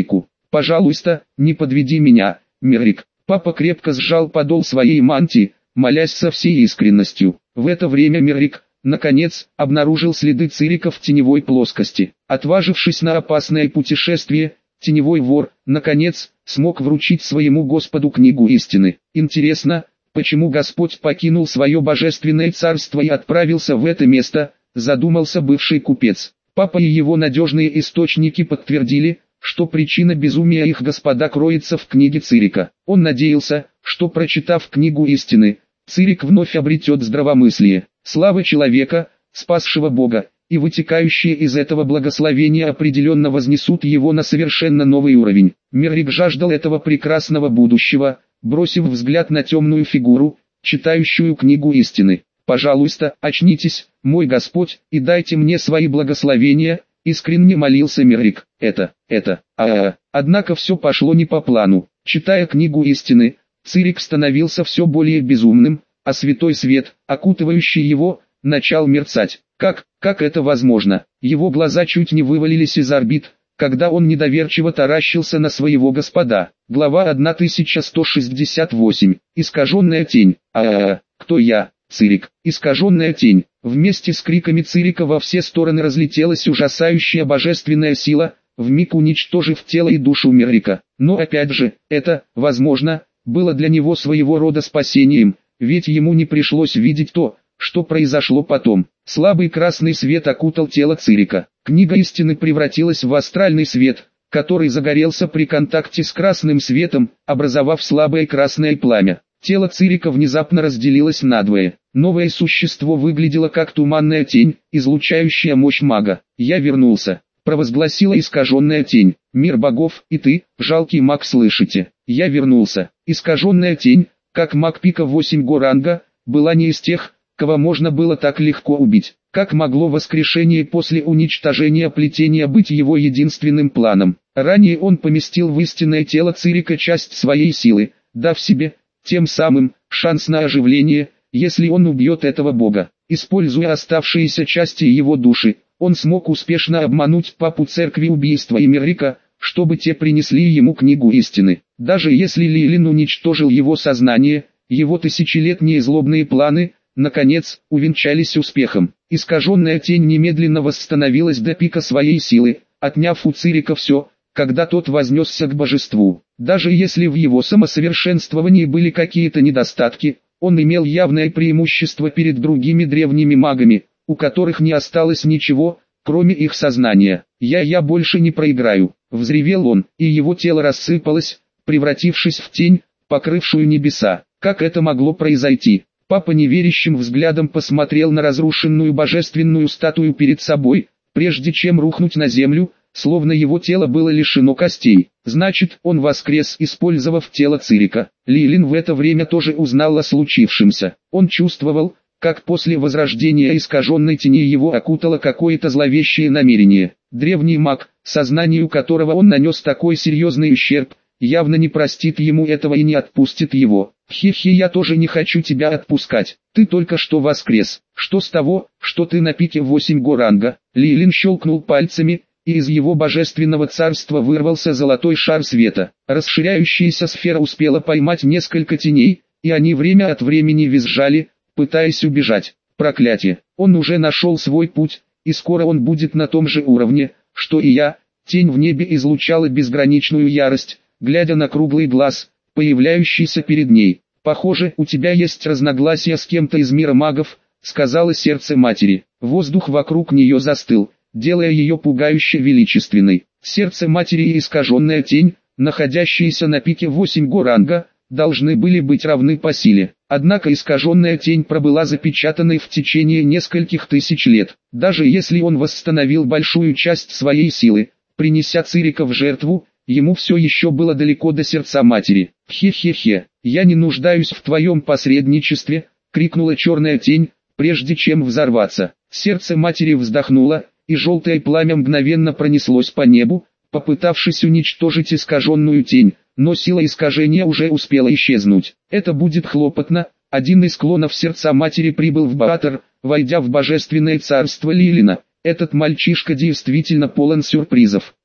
[SPEAKER 1] Пожалуйста, не подведи меня, Миррик. Папа крепко сжал подол своей мантии, молясь со всей искренностью. В это время Миррик, наконец, обнаружил следы Цирика в теневой плоскости. Отважившись на опасное путешествие, теневой вор, наконец, смог вручить своему Господу книгу истины. Интересно, почему Господь покинул свое божественное царство и отправился в это место, задумался бывший купец. Папа и его надежные источники подтвердили, что причина безумия их господа кроется в книге Цирика. Он надеялся, что прочитав книгу истины, Цирик вновь обретет здравомыслие. Слава человека, спасшего Бога, и вытекающие из этого благословения определенно вознесут его на совершенно новый уровень. Миррик жаждал этого прекрасного будущего, бросив взгляд на темную фигуру, читающую книгу истины. «Пожалуйста, очнитесь, мой Господь, и дайте мне свои благословения», искренне молился Миррик. Это, это, а, -а, а Однако все пошло не по плану. Читая книгу истины, Цирик становился все более безумным, а святой свет, окутывающий его, начал мерцать. Как, как это возможно? Его глаза чуть не вывалились из орбит, когда он недоверчиво таращился на своего Господа. Глава тысяча сто шестьдесят восемь. Искаженная тень. А, -а, а кто я? Цирик. Искаженная тень. Вместе с криками Цирика во все стороны разлетелась ужасающая божественная сила, вмиг уничтожив тело и душу Миррика. Но опять же, это, возможно, было для него своего рода спасением, ведь ему не пришлось видеть то, что произошло потом. Слабый красный свет окутал тело Цирика. Книга истины превратилась в астральный свет, который загорелся при контакте с красным светом, образовав слабое красное пламя. Тело Цирика внезапно разделилось надвое. Новое существо выглядело как туманная тень, излучающая мощь мага. «Я вернулся», — провозгласила искаженная тень. «Мир богов и ты, жалкий маг, слышите? Я вернулся». Искаженная тень, как маг пика восемь го ранга, была не из тех, кого можно было так легко убить. Как могло воскрешение после уничтожения плетения быть его единственным планом? Ранее он поместил в истинное тело Цирика часть своей силы, дав себе, тем самым, шанс на оживление, если он убьет этого бога. Используя оставшиеся части его души, он смог успешно обмануть папу церкви убийства и Миррика, чтобы те принесли ему книгу истины. Даже если Лилин уничтожил его сознание, его тысячелетние злобные планы, наконец, увенчались успехом. Искаженная тень немедленно восстановилась до пика своей силы, отняв у Цирика все, когда тот вознесся к божеству. Даже если в его самосовершенствовании были какие-то недостатки, он имел явное преимущество перед другими древними магами, у которых не осталось ничего, кроме их сознания. «Я, я больше не проиграю», — взревел он, и его тело рассыпалось, превратившись в тень, покрывшую небеса. Как это могло произойти? Папа неверящим взглядом посмотрел на разрушенную божественную статую перед собой, прежде чем рухнуть на землю, словно его тело было лишено костей. Значит, он воскрес, использовав тело Цирика. Лилин в это время тоже узнал о случившемся. Он чувствовал, как после возрождения искаженной тени его окутало какое-то зловещее намерение. Древний маг, сознанию которого он нанес такой серьезный ущерб, явно не простит ему этого и не отпустит его. «Хе-хе, я тоже не хочу тебя отпускать. Ты только что воскрес. Что с того, что ты на пике восемь го ранга?» Лилин щелкнул пальцами, и из его божественного царства вырвался золотой шар света. Расширяющаяся сфера успела поймать несколько теней, и они время от времени визжали, пытаясь убежать. Проклятие! Он уже нашел свой путь, и скоро он будет на том же уровне, что и я. Тень в небе излучала безграничную ярость, глядя на круглый глаз, появляющийся перед ней. «Похоже, у тебя есть разногласия с кем-то из мира магов», — сказала сердце матери. Воздух вокруг нее застыл, делая ее пугающе величественной. Сердце матери и искаженная тень, находящиеся на пике восемь го ранга, должны были быть равны по силе. Однако искаженная тень пробыла запечатанной в течение нескольких тысяч лет. Даже если он восстановил большую часть своей силы, принеся Цирика в жертву, ему все еще было далеко до сердца матери. «Хе-хе-хе, я не нуждаюсь в твоем посредничестве», — крикнула черная тень, прежде чем взорваться. Сердце матери вздохнуло, и желтое пламя мгновенно пронеслось по небу, попытавшись уничтожить искаженную тень, но сила искажения уже успела исчезнуть. «Это будет хлопотно». Один из клонов сердца матери прибыл в Баатар, войдя в божественное царство Лилина. Этот мальчишка действительно полон сюрпризов.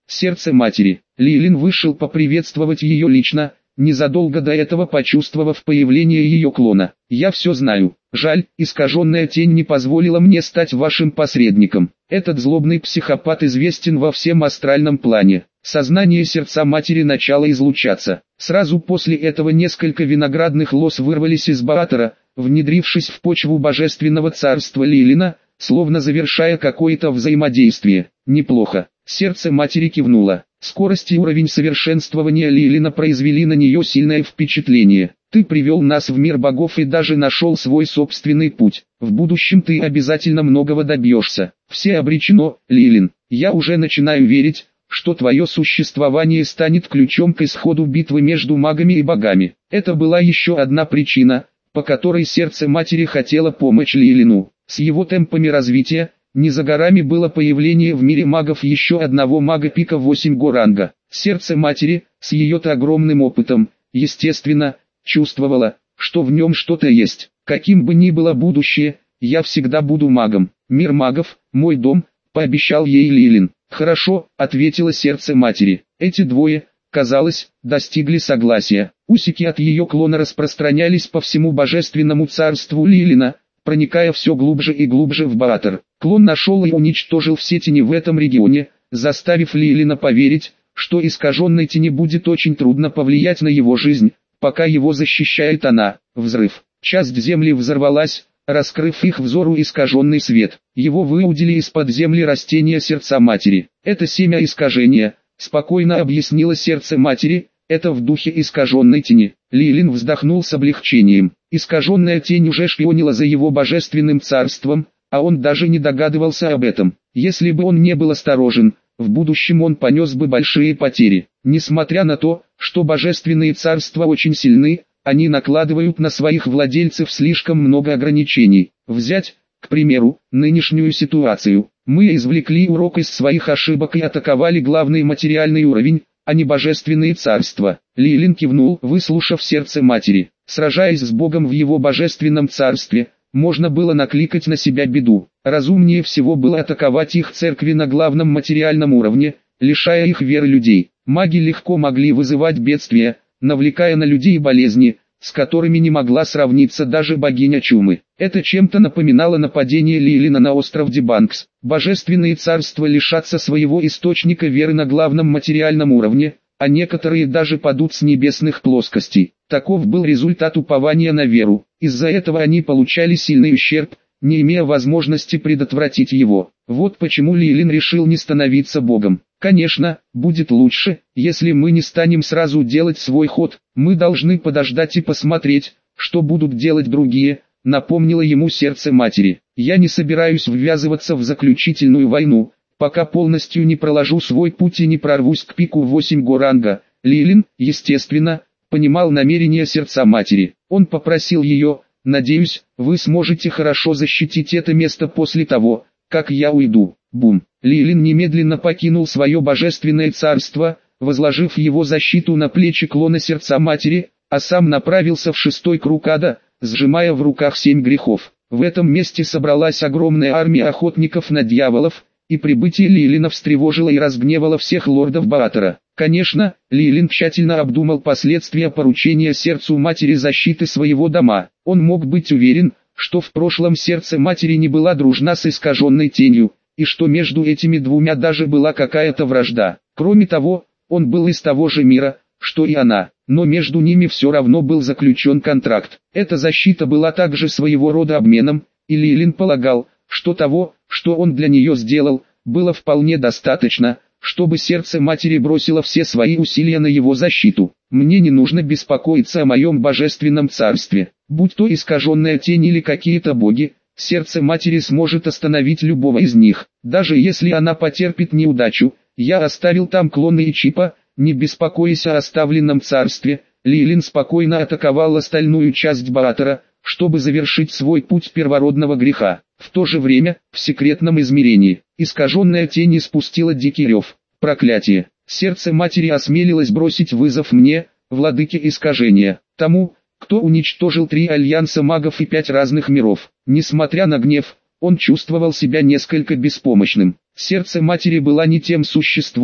[SPEAKER 1] Сердце матери. Лилин вышел поприветствовать ее лично, незадолго до этого почувствовав появление ее клона. «Я все знаю. Жаль, искаженная тень не позволила мне стать вашим посредником. Этот злобный психопат известен во всем астральном плане». Сознание сердца матери начало излучаться. Сразу после этого несколько виноградных лоз вырвались из Баатара, внедрившись в почву божественного царства Лилина, словно завершая какое-то взаимодействие. «Неплохо». Сердце матери кивнуло. Скорость и уровень совершенствования Лилина произвели на нее сильное впечатление. «Ты привел нас в мир богов и даже нашел свой собственный путь. В будущем ты обязательно многого добьешься. Все обречено, Лилин. Я уже начинаю верить, что твое существование станет ключом к исходу битвы между магами и богами». Это была еще одна причина, по которой сердце матери хотело помочь Лилину. С его темпами развития, не за горами было появление в мире магов еще одного мага пика восемь го ранга. Сердце матери, с ее-то огромным опытом, естественно, чувствовало, что в нем что-то есть. «Каким бы ни было будущее, я всегда буду магом. Мир магов, мой дом», — пообещал ей Лилин. «Хорошо», — ответило сердце матери. Эти двое, казалось, достигли согласия. Усики от ее клона распространялись по всему божественному царству Лилина, проникая все глубже и глубже в Баатар. Клон нашел и уничтожил все тени в этом регионе, заставив Лилина поверить, что искаженной тени будет очень трудно повлиять на его жизнь, пока его защищает она. Взрыв. Часть земли взорвалась, раскрыв их взору искаженный свет. Его выудили из-под земли растения сердца матери. «Это семя искажения», — спокойно объяснило сердце матери, — «это в духе искаженной тени». Лилин вздохнул с облегчением. Искаженная тень уже шпионила за его божественным царством, а он даже не догадывался об этом. Если бы он не был осторожен, в будущем он понес бы большие потери. Несмотря на то, что божественные царства очень сильны, они накладывают на своих владельцев слишком много ограничений. Взять, к примеру, нынешнюю ситуацию. Мы извлекли урок из своих ошибок и атаковали главный материальный уровень, а не божественные царства. Лилин кивнул, выслушав сердце матери. Сражаясь с Богом в его божественном царстве, можно было накликать на себя беду. Разумнее всего было атаковать их церкви на главном материальном уровне, лишая их веры людей. Маги легко могли вызывать бедствия, навлекая на людей болезни, с которыми не могла сравниться даже богиня чумы. Это чем-то напоминало нападение Лилина на остров Дебанкс. Божественные царства лишатся своего источника веры на главном материальном уровне, а некоторые даже падут с небесных плоскостей. Таков был результат упования на веру. Из-за этого они получали сильный ущерб, не имея возможности предотвратить его. Вот почему Лилин решил не становиться богом. Конечно, будет лучше, если мы не станем сразу делать свой ход. Мы должны подождать и посмотреть, что будут делать другие, напомнило ему сердце матери. Я не собираюсь ввязываться в заключительную войну, пока полностью не проложу свой путь и не прорвусь к пику восемь го ранга. Лилин, естественно, понимал намерения сердца матери. Он попросил ее: «Надеюсь, вы сможете хорошо защитить это место после того, как я уйду». Бум. Лилин немедленно покинул свое божественное царство, возложив его защиту на плечи клона сердца матери, а сам направился в шестой круг ада, сжимая в руках семь грехов. В этом месте собралась огромная армия охотников на дьяволов, и прибытие Лилина встревожило и разгневало всех лордов Баатара. Конечно, Лилин тщательно обдумал последствия поручения сердцу матери защиты своего дома. Он мог быть уверен, что в прошлом сердце матери не была дружна с искаженной тенью, и что между этими двумя даже была какая-то вражда. Кроме того, он был из того же мира, что и она, но между ними все равно был заключен контракт. Эта защита была также своего рода обменом, и Лилин полагал, что того, что он для нее сделал, было вполне достаточно, чтобы сердце матери бросило все свои усилия на его защиту. «Мне не нужно беспокоиться о моем божественном царстве, будь то искаженная тень или какие-то боги, сердце матери сможет остановить любого из них. Даже если она потерпит неудачу, я оставил там клоны и чипа, не беспокойся о оставленном царстве». Лилин спокойно атаковал остальную часть Баатара, чтобы завершить свой путь первородного греха. В то же время, в секретном измерении, искаженная тень испустила дикий рев. Проклятие! Сердце матери осмелилось бросить вызов мне, владыке искажения, тому, кто уничтожил три альянса магов и пять разных миров. Несмотря на гнев, он чувствовал себя несколько беспомощным. Сердце матери была не тем существом,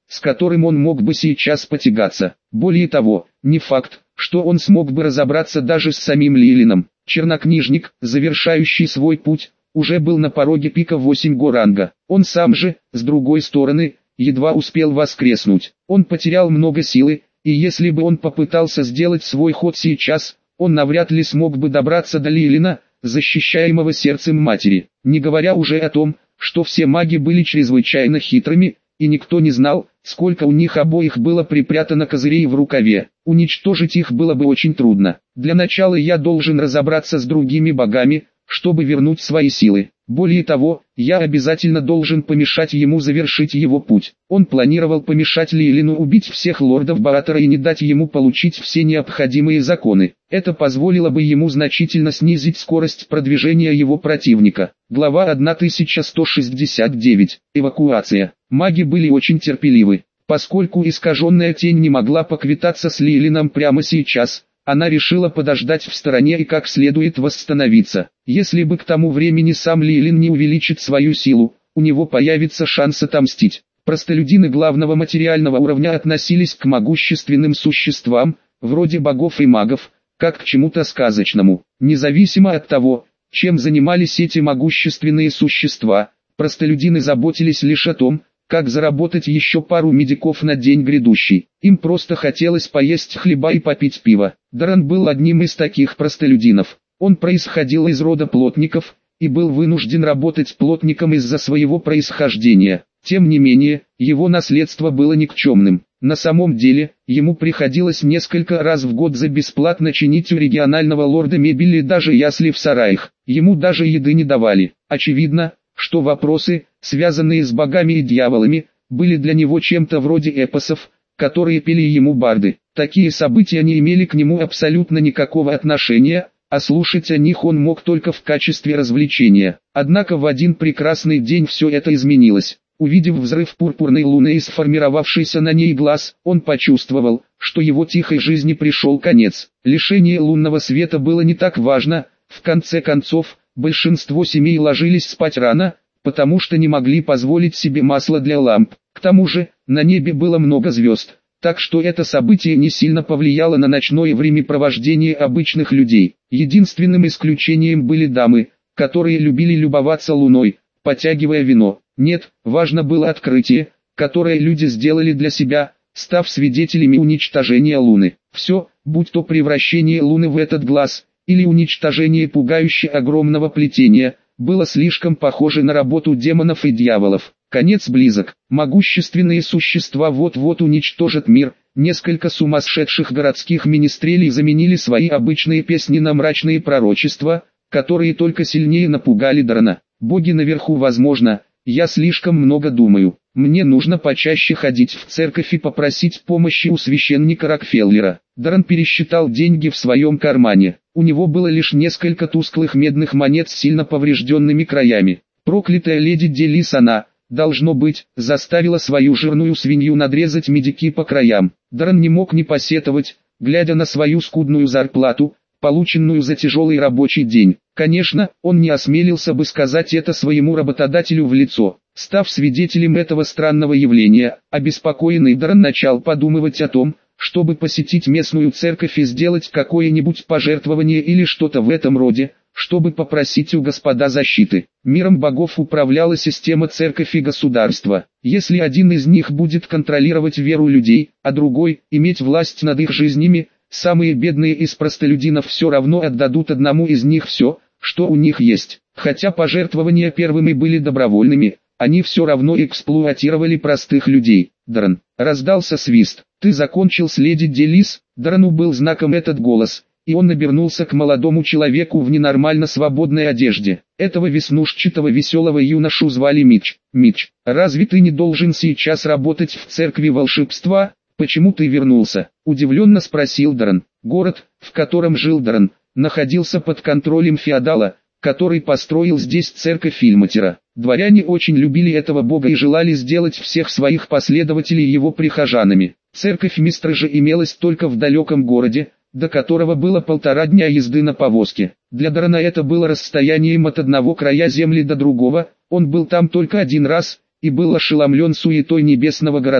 [SPEAKER 1] с которым он мог бы сейчас потягаться. Более того, не факт, что он смог бы разобраться даже с самим Лейлином. Чернокнижник, завершающий свой путь, уже был на пороге пика восемь го ранга. Он сам же, с другой стороны, едва успел воскреснуть. Он потерял много силы, и если бы он попытался сделать свой ход сейчас, он навряд ли смог бы добраться до Лейлина, защищаемого сердцем матери. Не говоря уже о том, что все маги были чрезвычайно хитрыми, и никто не знал, сколько у них обоих было припрятано козырей в рукаве. Уничтожить их было бы очень трудно. Для начала я должен разобраться с другими богами, чтобы вернуть свои силы. Более того, я обязательно должен помешать ему завершить его путь. Он планировал помешать Лейлину убить всех лордов Баатара и не дать ему получить все необходимые законы. Это позволило бы ему значительно снизить скорость продвижения его противника. Глава тысяча сто шестьдесят девять. Эвакуация. Маги были очень терпеливы. Поскольку искаженная тень не могла поквитаться с Лейлином прямо сейчас, она решила подождать в стороне и как следует восстановиться. Если бы к тому времени сам Лейлин не увеличит свою силу, у него появится шанс отомстить. Простолюдины главного материального уровня относились к могущественным существам, вроде богов и магов, как к чему-то сказочному. Независимо от того, чем занимались эти могущественные существа, простолюдины заботились лишь о том, как заработать еще пару медиков на день грядущий. Им просто хотелось поесть хлеба и попить пиво. Даррен был одним из таких простолюдинов. Он происходил из рода плотников, и был вынужден работать плотником из-за своего происхождения. Тем не менее, его наследство было никчемным. На самом деле, ему приходилось несколько раз в год за бесплатно чинить у регионального лорда мебель и даже ясли в сараях. Ему даже еды не давали. Очевидно, что вопросы, связанные с богами и дьяволами, были для него чем-то вроде эпосов, которые пели ему барды. Такие события не имели к нему абсолютно никакого отношения, а слушать о них он мог только в качестве развлечения. Однако в один прекрасный день все это изменилось. Увидев взрыв пурпурной луны и сформировавшийся на ней глаз, он почувствовал, что его тихой жизни пришел конец. Лишение лунного света было не так важно, в конце концов, большинство семей ложились спать рано, потому что не могли позволить себе масло для ламп. К тому же, на небе было много звезд, так что это событие не сильно повлияло на ночное времяпровождение обычных людей. Единственным исключением были дамы, которые любили любоваться луной, потягивая вино. Нет, важно было открытие, которое люди сделали для себя, став свидетелями уничтожения луны. Все, будь то превращение луны в этот глаз, или уничтожение пугающе огромного плетения, было слишком похоже на работу демонов и дьяволов. Конец близок. Могущественные существа вот-вот уничтожат мир. Несколько сумасшедших городских министрелей заменили свои обычные песни на мрачные пророчества, которые только сильнее напугали Даррена. Боги наверху, возможно, я слишком много думаю. Мне нужно почаще ходить в церковь и попросить помощи у священника Рокфеллера. Даррен пересчитал деньги в своем кармане. У него было лишь несколько тусклых медных монет с сильно поврежденными краями. Проклятая леди Делис, она, должно быть, заставила свою жирную свинью надрезать медики по краям. Даррен не мог не посетовать, глядя на свою скудную зарплату, полученную за тяжелый рабочий день. Конечно, он не осмелился бы сказать это своему работодателю в лицо. Став свидетелем этого странного явления, обеспокоенный Даррен начал подумывать о том, чтобы посетить местную церковь и сделать какое-нибудь пожертвование или что-то в этом роде, чтобы попросить у Господа защиты. Миром богов управляла система церковь и государства. Если один из них будет контролировать веру людей, а другой – иметь власть над их жизнями, самые бедные из простолюдинов все равно отдадут одному из них все, что у них есть. Хотя пожертвования первыми были добровольными, они все равно эксплуатировали простых людей. Даррен, раздался свист. «Ты закончил с леди Делис?» Даррену был знаком этот голос, и он обернулся к молодому человеку в ненормально свободной одежде. Этого веснушчатого веселого юношу звали Митч. «Митч, разве ты не должен сейчас работать в церкви волшебства? Почему ты вернулся?» – удивленно спросил Даррен. Город, в котором жил Даррен, находился под контролем феодала, который построил здесь церковь Ильматера. Дворяне очень любили этого бога и желали сделать всех своих последователей его прихожанами. Церковь Мистража имелась только в далеком городе, до которого было полтора дня езды на повозке. Для Даррена это было расстоянием от одного края земли до другого, он был там только один раз, и был ошеломлен суетой небесного города.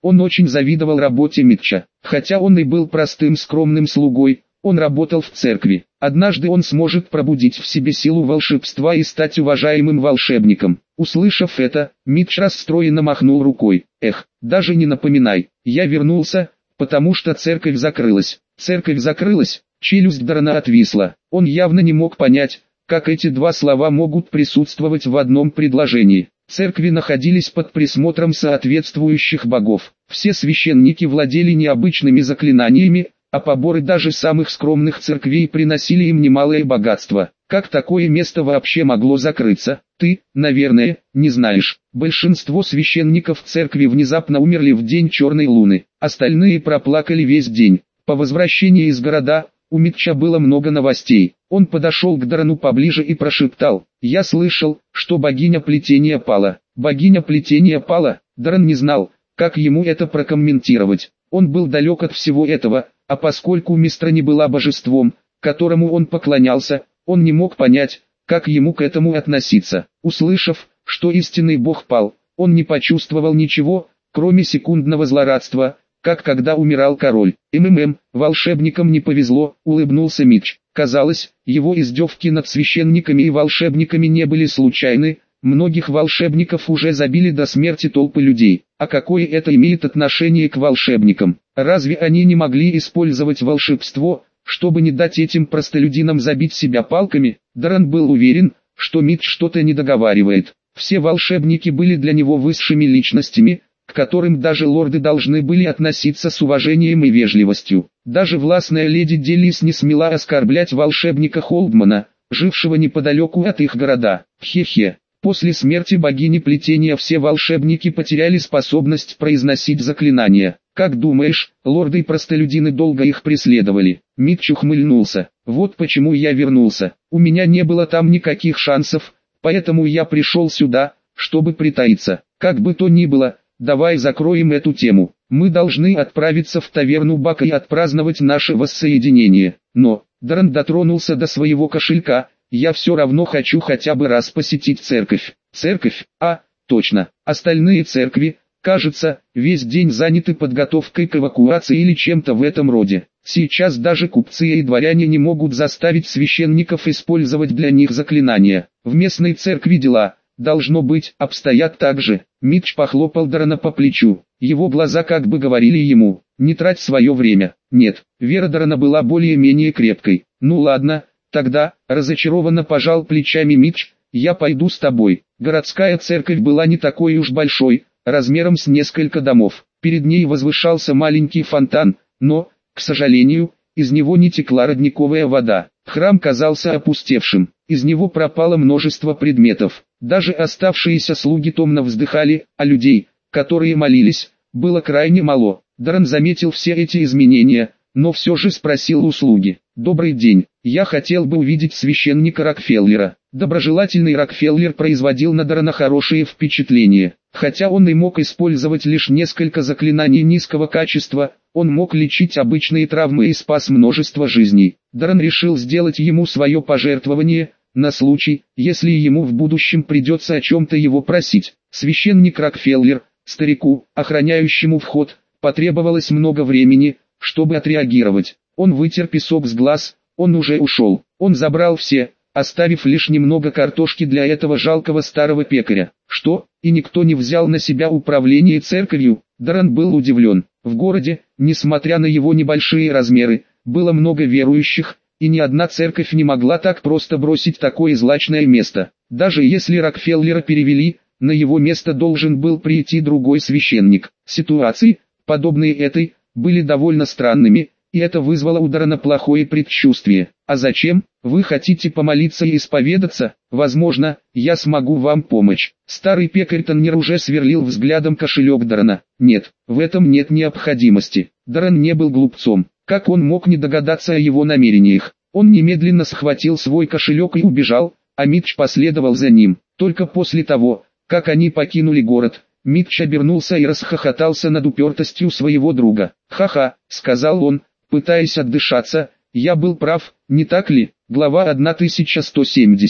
[SPEAKER 1] Он очень завидовал работе Митча. Хотя он и был простым скромным слугой, он работал в церкви. Однажды он сможет пробудить в себе силу волшебства и стать уважаемым волшебником. Услышав это, Митч расстроенно махнул рукой. Эх, даже не напоминай, я вернулся, потому что церковь закрылась. Церковь закрылась, челюсть Даррена отвисла. Он явно не мог понять, как эти два слова могут присутствовать в одном предложении. Церкви находились под присмотром соответствующих богов. Все священники владели необычными заклинаниями, а поборы даже самых скромных церквей приносили им немалое богатство. Как такое место вообще могло закрыться? Ты, наверное, не знаешь. Большинство священников церкви внезапно умерли в день черной луны. Остальные проплакали весь день. По возвращении из города, у Митча было много новостей. Он подошел к Даррену поближе и прошептал: «Я слышал, что богиня плетения пала». Богиня плетения пала? Даррен не знал, как ему это прокомментировать. Он был далек от всего этого, а поскольку Мистра не была божеством, которому он поклонялся, он не мог понять, как ему к этому относиться. Услышав, что истинный бог пал, он не почувствовал ничего, кроме секундного злорадства, как когда умирал король. «МММ, волшебникам не повезло», — улыбнулся Митч. Казалось, его издевки над священниками и волшебниками не были случайны, многих волшебников уже забили до смерти толпы людей. А какое это имеет отношение к волшебникам? Разве они не могли использовать волшебство, чтобы не дать этим простолюдинам забить себя палками? Даррен был уверен, что Митч что-то не договаривает. Все волшебники были для него высшими личностями, к которым даже лорды должны были относиться с уважением и вежливостью. Даже властная леди Делис не смела оскорблять волшебника Холдмана, жившего неподалеку от их города. Хе-хе. После смерти богини плетения все волшебники потеряли способность произносить заклинания. Как думаешь, лорды и простолюдины долго их преследовали? Митч ухмыльнулся. Вот почему я вернулся. У меня не было там никаких шансов, поэтому я пришел сюда, чтобы притаиться. Как бы то ни было, давай закроем эту тему. Мы должны отправиться в таверну Бака и отпраздновать наше воссоединение. Но, Даррен дотронулся до своего кошелька, я все равно хочу хотя бы раз посетить церковь. Церковь? А, точно. Остальные церкви, кажется, весь день заняты подготовкой к эвакуации или чем-то в этом роде. Сейчас даже купцы и дворяне не могут заставить священников использовать для них заклинания. В местной церкви дела, должно быть, обстоят так же. Митч похлопал Даррена по плечу. Его глаза как бы говорили ему: не трать свое время. Нет, вера Даррена была более-менее крепкой. Ну ладно, тогда, разочарованно пожал плечами Митч, я пойду с тобой. Городская церковь была не такой уж большой, размером с несколько домов. Перед ней возвышался маленький фонтан, но, к сожалению, из него не текла родниковая вода. Храм казался опустевшим, из него пропало множество предметов. Даже оставшиеся слуги томно вздыхали, а людей, которые молились, было крайне мало. Даррен заметил все эти изменения, но все же спросил у слуги: «Добрый день, я хотел бы увидеть священника Рокфеллера». Доброжелательный Рокфеллер производил на Даррена хорошее впечатление. Хотя он и мог использовать лишь несколько заклинаний низкого качества, он мог лечить обычные травмы и спас множество жизней. Даррен решил сделать ему свое пожертвование, на случай, если ему в будущем придется о чем-то его просить. Священник Рокфеллер, старику, охраняющему вход, потребовалось много времени, чтобы отреагировать. Он вытер песок с глаз, он уже ушел. Он забрал все, оставив лишь немного картошки для этого жалкого старого пекаря. Что, и никто не взял на себя управление церковью? Даррен был удивлен. В городе, несмотря на его небольшие размеры, было много верующих, и ни одна церковь не могла так просто бросить такое злачное место. Даже если Рокфеллера перевели, на его место должен был прийти другой священник. Ситуации, подобные этой, были довольно странными, и это вызвало у Даррена плохое предчувствие. «А зачем? Вы хотите помолиться и исповедаться? Возможно, я смогу вам помочь». Старый пекарь Таннер уже сверлил взглядом кошелек Даррена. Нет, в этом нет необходимости. Даррен не был глупцом. Как он мог не догадаться о его намерениях? Он немедленно схватил свой кошелек и убежал, а Митч последовал за ним. Только после того, как они покинули город, Митч обернулся и расхохотался над упертостью своего друга. «Ха-ха», — сказал он, пытаясь отдышаться, — «я был прав, не так ли?» Глава тысяча сто семьдесят.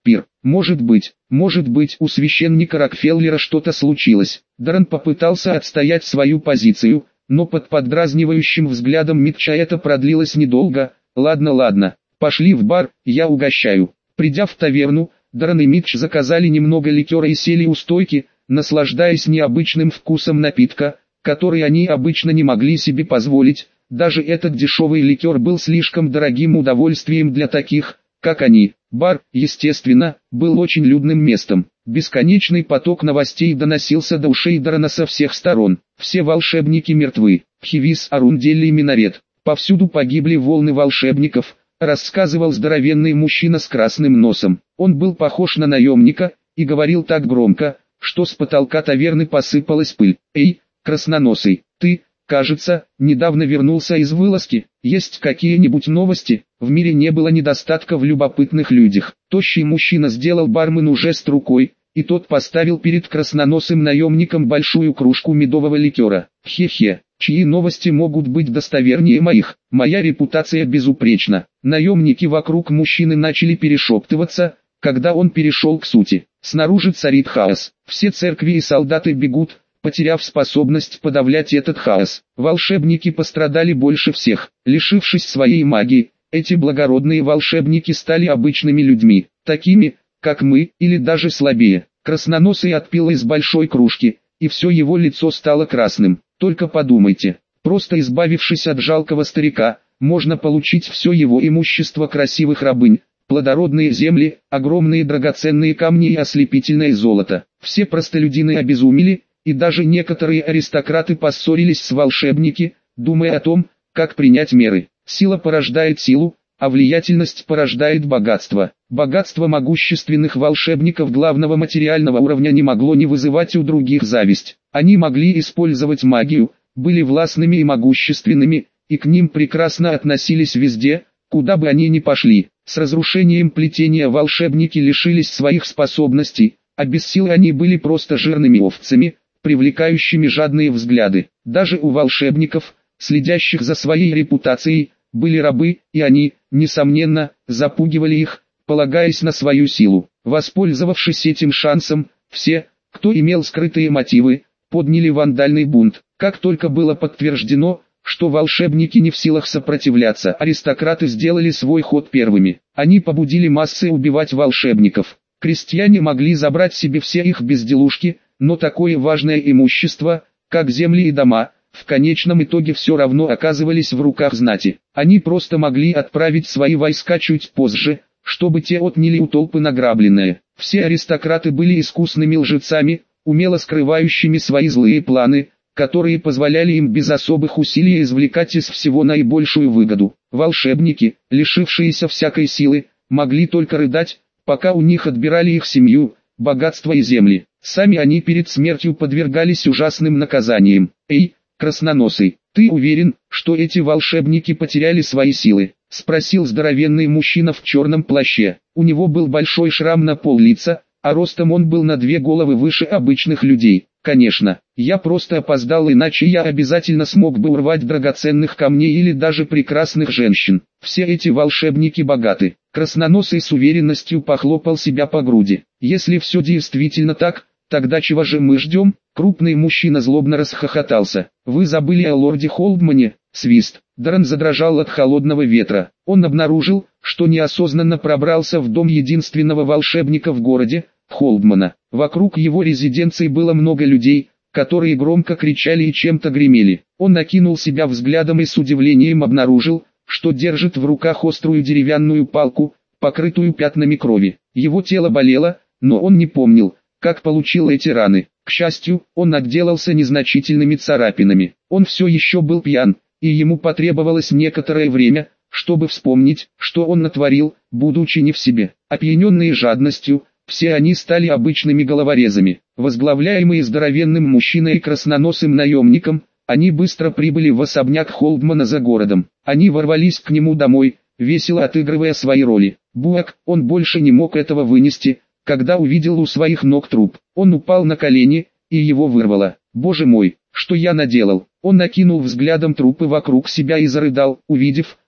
[SPEAKER 1] пир. Может быть, может быть у священника Рокфеллера что-то случилось. Даррен попытался отстоять свою позицию, но под поддразнивающим взглядом Митча это продлилось недолго. Ладно, ладно, пошли в бар, я угощаю. Придя в таверну, Даррен и Митч заказали немного ликера и сели у стойки, наслаждаясь необычным вкусом напитка, который они обычно не могли себе позволить. Даже этот дешевый ликер был слишком дорогим удовольствием для таких, как они. Бар, естественно, был очень людным местом. Бесконечный поток новостей доносился до ушей Даррена со всех сторон. Все волшебники мертвы. Хивис, Арунделли и Минарет. Повсюду погибли волны волшебников, рассказывал здоровенный мужчина с красным носом. Он был похож на наемника, и говорил так громко, что с потолка таверны посыпалась пыль. «Эй, красноносый, ты, кажется, недавно вернулся из вылазки. Есть какие-нибудь новости?» В мире не было недостатка в любопытных людях. Тощий мужчина сделал бармену жест рукой, и тот поставил перед красноносым наемником большую кружку медового ликера. «Хе-хе, чьи новости могут быть достовернее моих? Моя репутация безупречна». Наемники вокруг мужчины начали перешептываться, когда он перешел к сути. Снаружи царит хаос. Все церкви и солдаты бегут, потеряв способность подавлять этот хаос. Волшебники пострадали больше всех. Лишившись своей магии, эти благородные волшебники стали обычными людьми, такими, как мы, или даже слабее. Красноносый отпил из большой кружки, и все его лицо стало красным. Только подумайте, просто избавившись от жалкого старика, можно получить все его имущество красивых рабынь, плодородные земли, огромные драгоценные камни и ослепительное золото. Все простолюдины обезумели, и даже некоторые аристократы поссорились с волшебники, думая о том, как принять меры. Сила порождает силу, а влиятельность порождает богатство. Богатство могущественных волшебников главного материального уровня не могло не вызывать у других зависть. Они могли использовать магию, были властными и могущественными, и к ним прекрасно относились везде, куда бы они ни пошли. С разрушением плетения волшебники лишились своих способностей, а без силы они были просто жирными овцами, привлекающими жадные взгляды. Даже у волшебников, следящих за своей репутацией, были рабы, и они, несомненно, запугивали их, полагаясь на свою силу. Воспользовавшись этим шансом, все, кто имел скрытые мотивы, подняли вандальный бунт. Как только было подтверждено, что волшебники не в силах сопротивляться, аристократы сделали свой ход первыми. Они побудили массы убивать волшебников. Крестьяне могли забрать себе все их безделушки, но такое важное имущество, как земли и дома, в конечном итоге все равно оказывались в руках знати. Они просто могли отправить свои войска чуть позже, чтобы те отняли у толпы награбленное. Все аристократы были искусными лжецами, умело скрывающими свои злые планы, которые позволяли им без особых усилий извлекать из всего наибольшую выгоду. Волшебники, лишившиеся всякой силы, могли только рыдать, пока у них отбирали их семью, богатство и земли. Сами они перед смертью подвергались ужасным наказаниям. «Эй, красноносый, ты уверен, что эти волшебники потеряли свои силы?» — спросил здоровенный мужчина в черном плаще. У него был большой шрам на пол лица, а ростом он был на две головы выше обычных людей. «Конечно, я просто опоздал, иначе я обязательно смог бы урвать драгоценных камней или даже прекрасных женщин. Все эти волшебники богаты». Красноносый с уверенностью похлопал себя по груди. «Если все действительно так, тогда чего же мы ждем?» Крупный мужчина злобно расхохотался. «Вы забыли о лорде Холдмане?» Свист. Даррен задрожал от холодного ветра. Он обнаружил, что неосознанно пробрался в дом единственного волшебника в городе, Холдмана. Вокруг его резиденции было много людей, которые громко кричали и чем-то гремели. Он накинул себя взглядом и с удивлением обнаружил, что держит в руках острую деревянную палку, покрытую пятнами крови. Его тело болело, но он не помнил, как получил эти раны. К счастью, он отделался незначительными царапинами. Он все еще был пьян, и ему потребовалось некоторое время, чтобы вспомнить, что он натворил, будучи не в себе. Опьяненные жадностью, все они стали обычными головорезами. Возглавляемые здоровенным мужчиной и красноносым наемником, они быстро прибыли в особняк Холдмана за городом. Они ворвались к нему домой, весело отыгрывая свои роли. Буак, он больше не мог этого вынести, когда увидел у своих ног труп. Он упал на колени, и его вырвало. «Боже мой, что я наделал?» Он накинул взглядом трупы вокруг себя и зарыдал, увидев,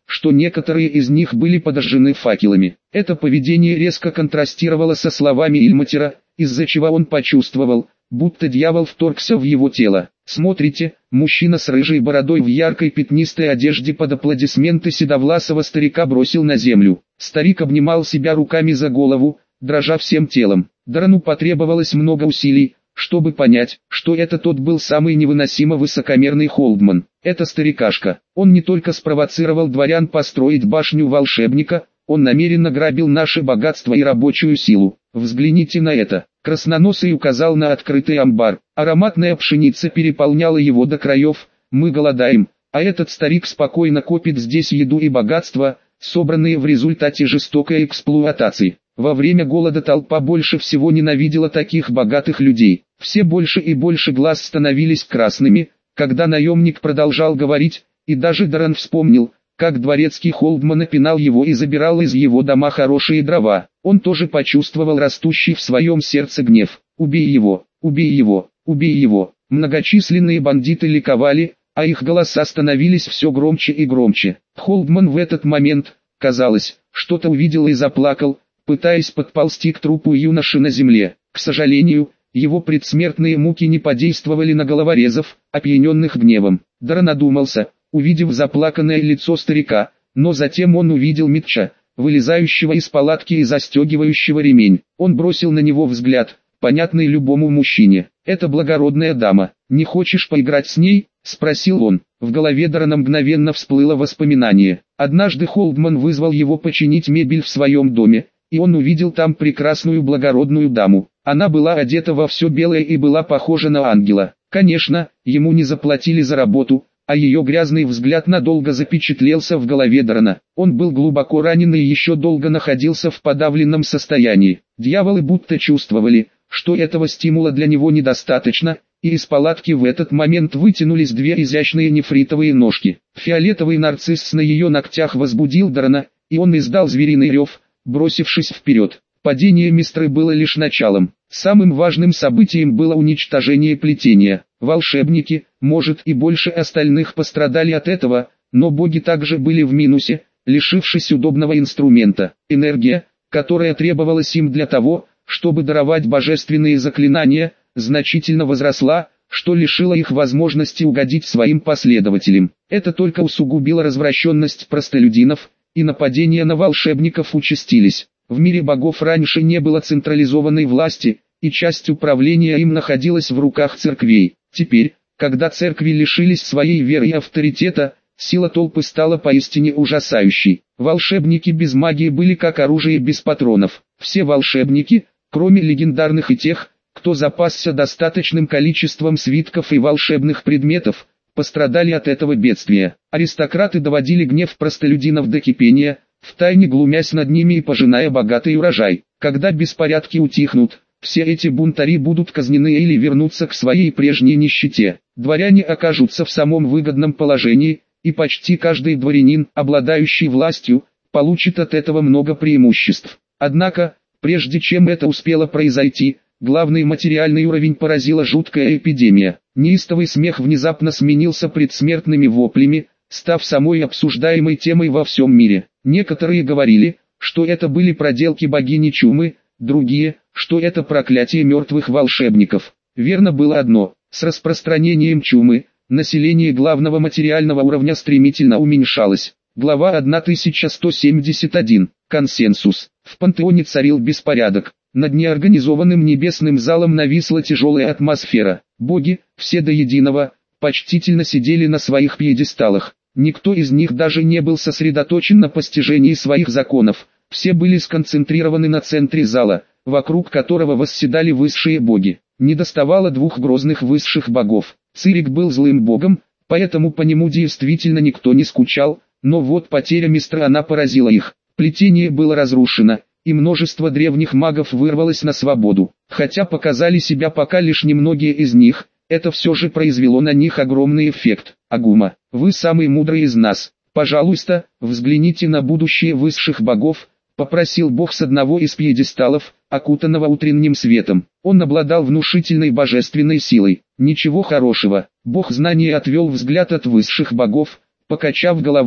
[SPEAKER 1] что некоторые из них были подожжены факелами. Это поведение резко контрастировало со словами Ильматера, из-за чего он почувствовал, будто дьявол вторгся в его тело. «Смотрите, мужчина с рыжей бородой в яркой пятнистой одежде под аплодисменты седовласого старика бросил на землю. Старик обнимал себя руками за голову, дрожа всем телом. Дарану потребовалось много усилий, чтобы понять, что это тот был самый невыносимо высокомерный Холдман. Это старикашка. Он не только спровоцировал дворян построить башню волшебника, он намеренно грабил наше богатство и рабочую силу. Взгляните на это». Красноносый указал на открытый амбар. Ароматная пшеница переполняла его до краев. «Мы голодаем, а этот старик спокойно копит здесь еду и богатство, собранные в результате жестокой эксплуатации». Во время голода толпа больше всего ненавидела таких богатых людей. Все больше и больше глаз становились красными, когда наемник продолжал говорить, и даже Даррен вспомнил, как дворецкий Холдман пинал его и забирал из его дома хорошие дрова. Он тоже почувствовал растущий в своем сердце гнев. «Убей его! Убей его! Убей его!» Многочисленные бандиты ликовали, а их голоса становились все громче и громче. Холдман в этот момент, казалось, что-то увидел и заплакал, пытаясь подползти к трупу юноши на земле. К сожалению, его предсмертные муки не подействовали на головорезов, опьяненных гневом. Даррен надумался, увидев заплаканное лицо старика, но затем он увидел Митча, вылезающего из палатки и застегивающего ремень. Он бросил на него взгляд, понятный любому мужчине. «Это благородная дама, не хочешь поиграть с ней?» – спросил он. В голове Даррена мгновенно всплыло воспоминание. Однажды Холдман вызвал его починить мебель в своем доме, и он увидел там прекрасную благородную даму. Она была одета во все белое и была похожа на ангела. Конечно, ему не заплатили за работу, а ее грязный взгляд надолго запечатлелся в голове Даррена. Он был глубоко ранен и еще долго находился в подавленном состоянии. Дьяволы будто чувствовали, что этого стимула для него недостаточно, и из палатки в этот момент вытянулись две изящные нефритовые ножки. Фиолетовый нарцисс на ее ногтях возбудил Даррена, и он издал звериный рев, бросившись вперед. Падение Мистры было лишь началом. Самым важным событием было уничтожение плетения. Волшебники, может и больше остальных пострадали от этого, но боги также были в минусе, лишившись удобного инструмента. Энергия, которая требовалась им для того, чтобы даровать божественные заклинания, значительно возросла, что лишило их возможности угодить своим последователям. Это только усугубило развращенность простолюдинов, и нападения на волшебников участились. В мире богов раньше не было централизованной власти, и часть управления им находилась в руках церквей. Теперь, когда церкви лишились своей веры и авторитета, сила толпы стала поистине ужасающей. Волшебники без магии были как оружие без патронов. Все волшебники, кроме легендарных и тех, кто запасся достаточным количеством свитков и волшебных предметов, пострадали от этого бедствия. Аристократы доводили гнев простолюдинов до кипения, втайне глумясь над ними и пожиная богатый урожай. Когда беспорядки утихнут, все эти бунтари будут казнены или вернутся к своей прежней нищете. Дворяне окажутся в самом выгодном положении, и почти каждый дворянин, обладающий властью, получит от этого много преимуществ. Однако, прежде чем это успело произойти, главный материальный уровень поразила жуткая эпидемия. Неистовый смех внезапно сменился предсмертными воплями, став самой обсуждаемой темой во всем мире. Некоторые говорили, что это были проделки богини Чумы, другие, что это проклятие мертвых волшебников. Верно было одно: с распространением чумы, население главного материального уровня стремительно уменьшалось. Глава тысяча сто семьдесят один. Консенсус. В пантеоне царил беспорядок. Над неорганизованным небесным залом нависла тяжелая атмосфера. Боги, все до единого, почтительно сидели на своих пьедесталах. Никто из них даже не был сосредоточен на постижении своих законов. Все были сконцентрированы на центре зала, вокруг которого восседали высшие боги. Недоставало двух грозных высших богов. Цирик был злым богом, поэтому по нему действительно никто не скучал, но вот потеря Мистры она поразила их. Плетение было разрушено, и множество древних магов вырвалось на свободу. Хотя показали себя пока лишь немногие из них, это все же произвело на них огромный эффект. Агума, вы самый мудрый из нас. Пожалуйста, взгляните на будущее высших богов, попросил бог с одного из пьедесталов, окутанного утренним светом. Он обладал внушительной божественной силой. Ничего хорошего. Бог знания отвел взгляд от высших богов, покачав головой,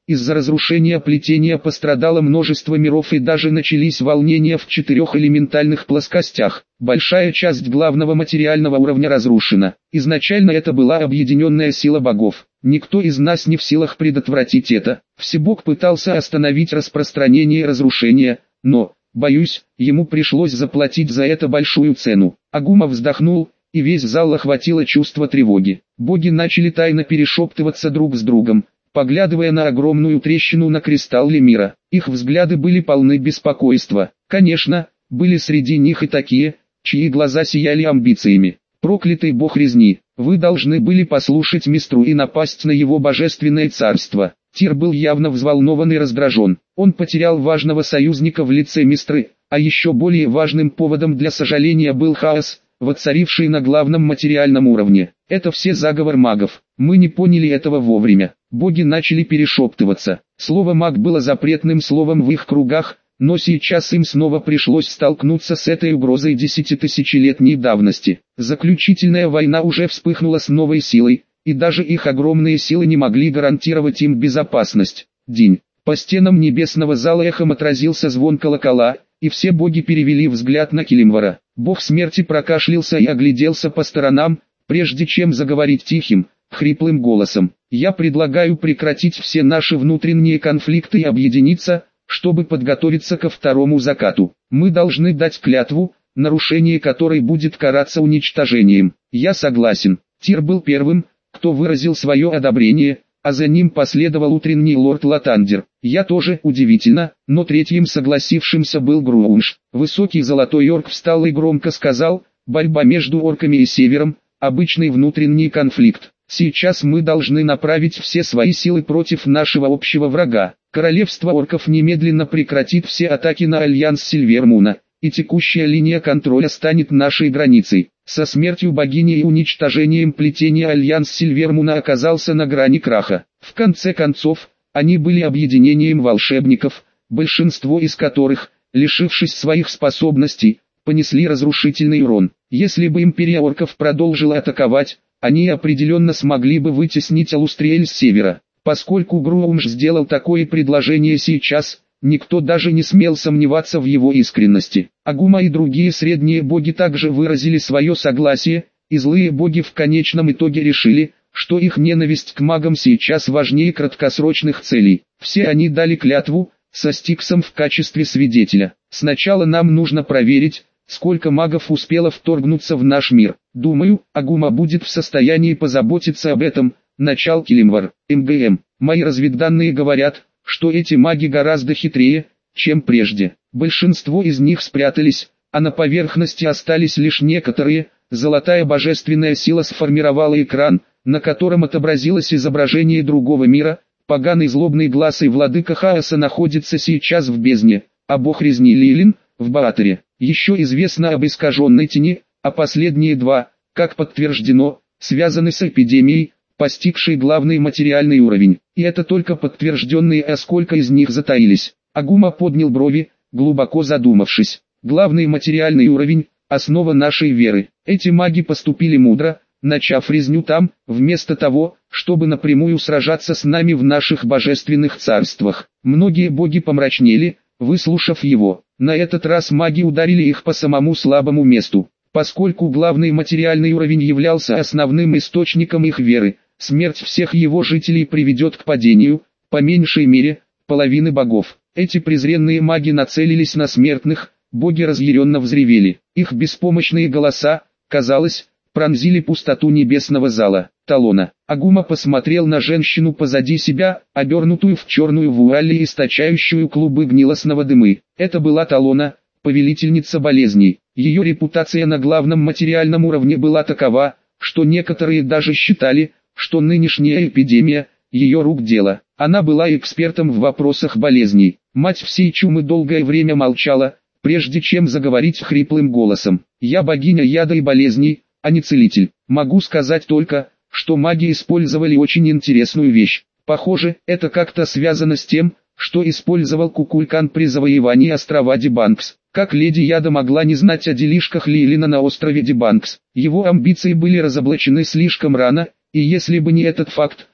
[SPEAKER 1] из-за разрушения плетения пострадало множество миров и даже начались волнения в четырех элементальных плоскостях. Большая часть главного материального уровня разрушена. Изначально это была объединенная сила богов. Никто из нас не в силах предотвратить это. Всебог пытался остановить распространение разрушения, но, боюсь, ему пришлось заплатить за это большую цену. Агума вздохнул, и весь зал охватило чувство тревоги. Боги начали тайно перешептываться друг с другом, поглядывая на огромную трещину на кристалле мира. Их взгляды были полны беспокойства. Конечно, были среди них и такие, чьи глаза сияли амбициями. Проклятый бог резни, вы должны были послушать Мистру и напасть на его божественное царство. Тир был явно взволнован и раздражен. Он потерял важного союзника в лице Мистры, а еще более важным поводом для сожаления был хаос, воцаривший на главном материальном уровне. Это все заговор магов. Мы не поняли этого вовремя. Боги начали перешептываться. Слово «маг» было запретным словом в их кругах, но сейчас им снова пришлось столкнуться с этой угрозой десятитысячелетней давности. Заключительная война уже вспыхнула с новой силой, и даже их огромные силы не могли гарантировать им безопасность. День. По стенам небесного зала эхом отразился звон колокола, и все боги перевели взгляд на Килимвара. Бог смерти прокашлялся и огляделся по сторонам, прежде чем заговорить тихим, хриплым голосом. «Я предлагаю прекратить все наши внутренние конфликты и объединиться, чтобы подготовиться ко второму закату. Мы должны дать клятву, нарушение которой будет караться уничтожением». «Я согласен». Тир был первым, кто выразил свое одобрение, а за ним последовал утренний лорд Латандер. Я тоже, удивительно, но третьим согласившимся был Груунш. Высокий золотой орк встал и громко сказал: «Борьба между орками и севером – обычный внутренний конфликт. Сейчас мы должны направить все свои силы против нашего общего врага. Королевство орков немедленно прекратит все атаки на Альянс Сильвермуна, и текущая линия контроля станет нашей границей». Со смертью богини и уничтожением плетения Альянс Сильвермуна оказался на грани краха. В конце концов, они были объединением волшебников, большинство из которых, лишившись своих способностей, понесли разрушительный урон. Если бы империя орков продолжила атаковать, они определенно смогли бы вытеснить Алустриэль с севера. Поскольку Груунш сделал такое предложение сейчас, никто даже не смел сомневаться в его искренности. Агума и другие средние боги также выразили свое согласие, и злые боги в конечном итоге решили, что их ненависть к магам сейчас важнее краткосрочных целей. Все они дали клятву, со Стиксом в качестве свидетеля. Сначала нам нужно проверить, сколько магов успело вторгнуться в наш мир. Думаю, Агума будет в состоянии позаботиться об этом. Начал Килимвар. МГМ. Мои разведданные говорят, что эти маги гораздо хитрее, чем прежде. Большинство из них спрятались, а на поверхности остались лишь некоторые. Золотая божественная сила сформировала экран, на котором отобразилось изображение другого мира. Поганый злобный глаз и владыка хаоса находится сейчас в бездне, а бог резни Лилин – в Баатере. Еще известно об искаженной тени, а последние два, как подтверждено, связаны с эпидемией, постигшей главный материальный уровень. И это только подтвержденные, а сколько из них затаились. Агума поднял брови, глубоко задумавшись. Главный материальный уровень – основа нашей веры. Эти маги поступили мудро, начав резню там, вместо того, чтобы напрямую сражаться с нами в наших божественных царствах. Многие боги помрачнели, выслушав его. На этот раз маги ударили их по самому слабому месту. Поскольку главный материальный уровень являлся основным источником их веры, смерть всех его жителей приведет к падению, по меньшей мере, половины богов. Эти презренные маги нацелились на смертных, боги разъяренно взревели. Их беспомощные голоса, казалось, пронзили пустоту небесного зала. Талона. Агума посмотрел на женщину позади себя, обернутую в черную вуаль и источающую клубы гнилостного дыма. Это была Талона, повелительница болезней. Ее репутация на главном материальном уровне была такова, что некоторые даже считали, что нынешняя эпидемия – ее рук дело. Она была экспертом в вопросах болезней. Мать всей чумы долгое время молчала, прежде чем заговорить хриплым голосом. «Я богиня яда и болезней, а не целитель. Могу сказать только, что маги использовали очень интересную вещь. Похоже, это как-то связано с тем, что использовал Кукулкан при завоевании острова Дебанкс. Как леди Яда могла не знать о делишках Лилина на острове Дебанкс? Его амбиции были разоблачены слишком рано, и если бы не этот факт,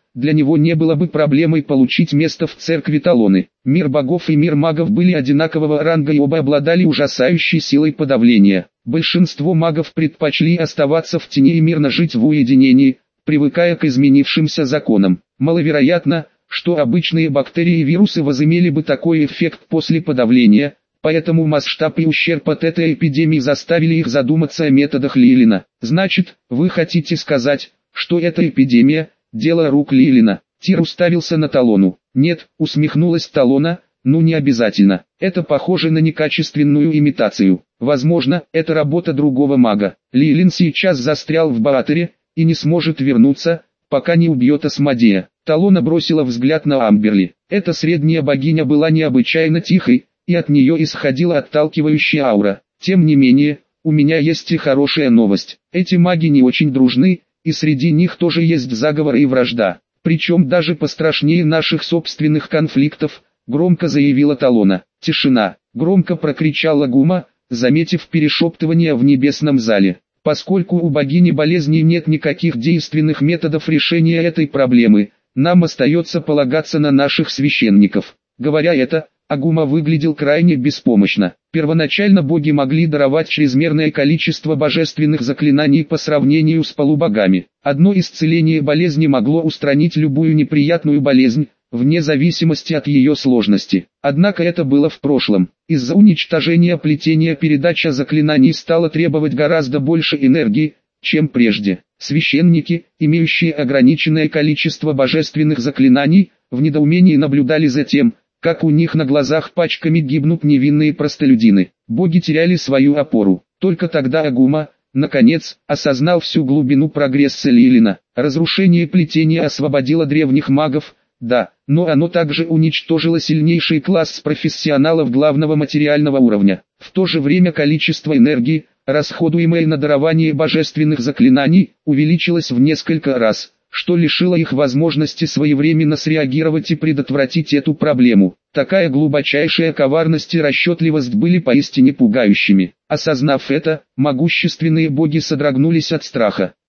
[SPEAKER 1] для него не было бы проблемой получить место в церкви Талоны. Мир богов и мир магов были одинакового ранга и оба обладали ужасающей силой подавления. Большинство магов предпочли оставаться в тени и мирно жить в уединении, привыкая к изменившимся законам. Маловероятно, что обычные бактерии и вирусы возымели бы такой эффект после подавления, поэтому масштаб и ущерб от этой эпидемии заставили их задуматься о методах Лилина. Значит, вы хотите сказать, что эта эпидемия – дело рук Лилина? Тир уставился на Талону. Нет, усмехнулась Талона, ну не обязательно. Это похоже на некачественную имитацию. Возможно, это работа другого мага. Лилин сейчас застрял в Баатере и не сможет вернуться, пока не убьет Асмодея. Талона бросила взгляд на Амберли. Эта средняя богиня была необычайно тихой, и от нее исходила отталкивающая аура. Тем не менее, у меня есть и хорошая новость. Эти маги не очень дружны, и среди них тоже есть заговор и вражда. Причем даже пострашнее наших собственных конфликтов, громко заявила Талона. Тишина. Громко прокричала Гума, заметив перешептывание в небесном зале. Поскольку у богини болезней нет никаких действенных методов решения этой проблемы, нам остается полагаться на наших священников. Говоря это, Агума выглядел крайне беспомощно. Первоначально боги могли даровать чрезмерное количество божественных заклинаний по сравнению с полубогами. Одно исцеление болезни могло устранить любую неприятную болезнь, вне зависимости от ее сложности. Однако это было в прошлом. Из-за уничтожения плетения передача заклинаний стала требовать гораздо больше энергии, чем прежде. Священники, имеющие ограниченное количество божественных заклинаний, в недоумении наблюдали за тем, как у них на глазах пачками гибнут невинные простолюдины. Боги теряли свою опору. Только тогда Агума, наконец, осознал всю глубину прогресса Лилина. Разрушение плетения освободило древних магов, да, но оно также уничтожило сильнейший класс профессионалов главного материального уровня. В то же время количество энергии, расходуемое на дарование божественных заклинаний, увеличилось в несколько раз, что лишило их возможности своевременно среагировать и предотвратить эту проблему. Такая глубочайшая коварность и расчетливость были поистине пугающими. Осознав это, могущественные боги содрогнулись от страха.